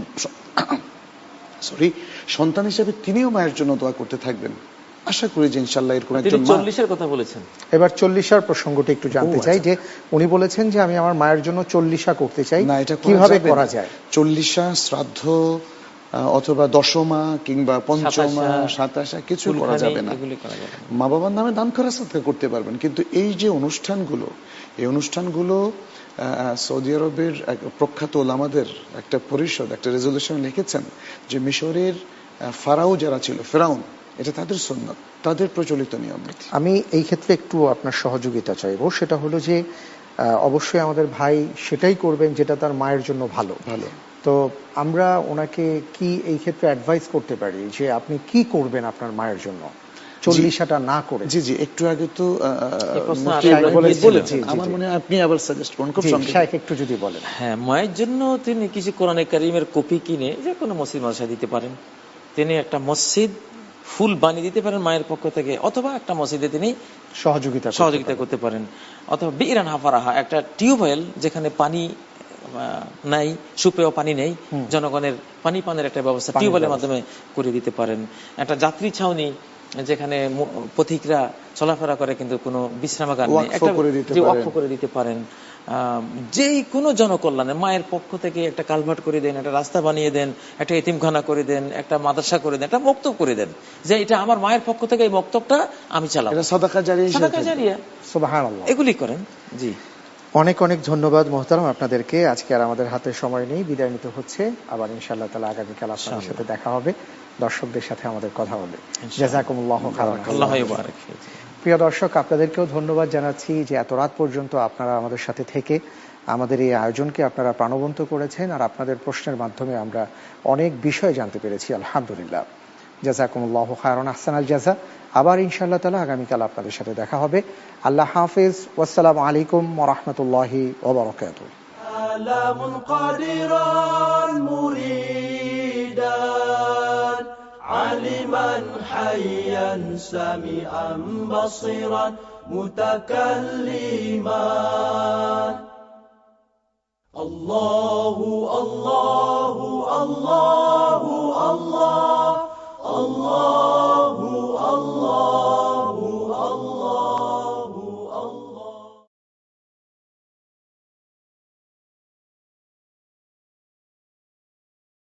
সরি, সন্তান হিসেবে তিনিও মায়ের জন্য দোয়া করতে থাকবেন। আশা করি যে ইনশাআল্লাহ এরকম একজন মা। চল্লিশের কথা বলেছেন, এবার চল্লিশার প্রসঙ্গটি একটু জানতে চাই, যে উনি বলেছেন যে আমি আমার মায়ের জন্য চল্লিশা করতে চাই, না এটা কিভাবে করা যায়? চল্লিশা, শ্রাদ্ধ অথবা দশমা কিংবা পঞ্চমা, সাতাশা কিছু করা যাবে না। মা বাবার নামে দান খয়রাত সাদকা করতে পারবেন, কিন্তু এই যে অনুষ্ঠানগুলো, এই অনুষ্ঠানগুলো সৌদি আরবের প্রখ্যাত ওলামাদের একটা পরিষদ একটা রেজলিউশন লিখেছেন যে মিশরের ফারাও যারা ছিল, ফেরাউন, এটা তাদের সুন্নাত, তাদের প্রচলিত নিয়ম নীতি। আমি এই ক্ষেত্রে একটু আপনার সহযোগিতা চাইবো, সেটা হলো যে অবশ্যই আমাদের ভাই সেটাই করবেন যেটা তার মায়ের জন্য ভালো ভালো তো আমরা ওনাকে কি এই ক্ষেত্রে অ্যাডভাইস করতে পারি যে আপনি কি করবেন আপনার মায়ের জন্য চল্লিশাটা না করে? জি জি, একটু আগে তো আমার মনে হয় আপনি আবার সাজেস্ট করুন, খুব সংক্ষেপে একটু যদি বলেন। হ্যাঁ, মায়ের জন্য তিনি কিছু কোরআনে কারীমের কপি কিনে যে কোনো মসজিদ মাদ্রাসায় দিতে পারেন। তিনি একটা মসজিদ ফুল বানিয়ে দিতে পারেন মায়ের পক্ষ থেকে, অথবা একটা মসজিদে তিনি সহযোগিতা সহযোগিতা করতে পারেন, অথবা বিরান হাফারাহা, একটা টিউবওয়েল যেখানে পানি নাই, সুপেয় পানি নেই, জনগণের পানি পানের একটা ব্যবস্থা টিউবওয়েলের মাধ্যমে করে দিতে পারেন। একটা যাত্রী ছাউনি যেখানে পথিকরা চলাফেরা করে কিন্তু কোনো বিশ্রামাগার নেই, একটা ওয়াকফ করে দিতে পারেন। যে কোনো জনকল্যাণে মায়ের পক্ষ থেকে একটা কালভার্ট করে দেন, একটা রাস্তা বানিয়ে দেন, একটা এতিমখানা করে দেন, একটা মাদ্রাসা করে দেন, একটা মক্তব করে দেন, যে এটা আমার মায়ের পক্ষ থেকে এই মক্তবটা আমি চালাবো, সাদাকা জারিয়া, সাদাকা জারিয়া, সুবহানাল্লাহ, এগুলি করেন। জি, অনেক অনেক ধন্যবাদ মোহতারাম আপনাদেরকে। আজকে আর আমাদের হাতে সময় নেই, বিদায় নিতে হচ্ছে। আবার ইনশাআল্লাহ তাআলা আগামীকাল আপনাদের সাথে দেখা হবে, দর্শকদের সাথে আমাদের কথা হবে। জাযাকুমুল্লাহু খাইরান। আল্লাহ ইবারাক। প্রিয় দর্শক, আপনাদেরকেও ধন্যবাদ জানাচ্ছি যে এত রাত পর্যন্ত আপনারা আমাদের সাথে থেকে আমাদের এই আয়োজনকে আপনারা প্রাণবন্ত করেছেন, আর আপনাদের প্রশ্নের মাধ্যমে আমরা অনেক বিষয় জানতে পেরেছি, আলহামদুলিল্লাহ। জাযাকুমুল্লাহু খাইরান, আহসানাল জাযা। আবার ইনশাআল্লাহ তাআলা আগামীকাল আপনাদের সাথে দেখা হবে। আল্লাহ হাফেজ, ওয়াসসালামু আলাইকুম ওয়া রাহমাতুল্লাহি ওয়া বারাকাতুহু। আলামুন কাদিরান মুরিদান আলিমান হাইয়ান সামিআন বাসিরান মুতাকাল্লিমান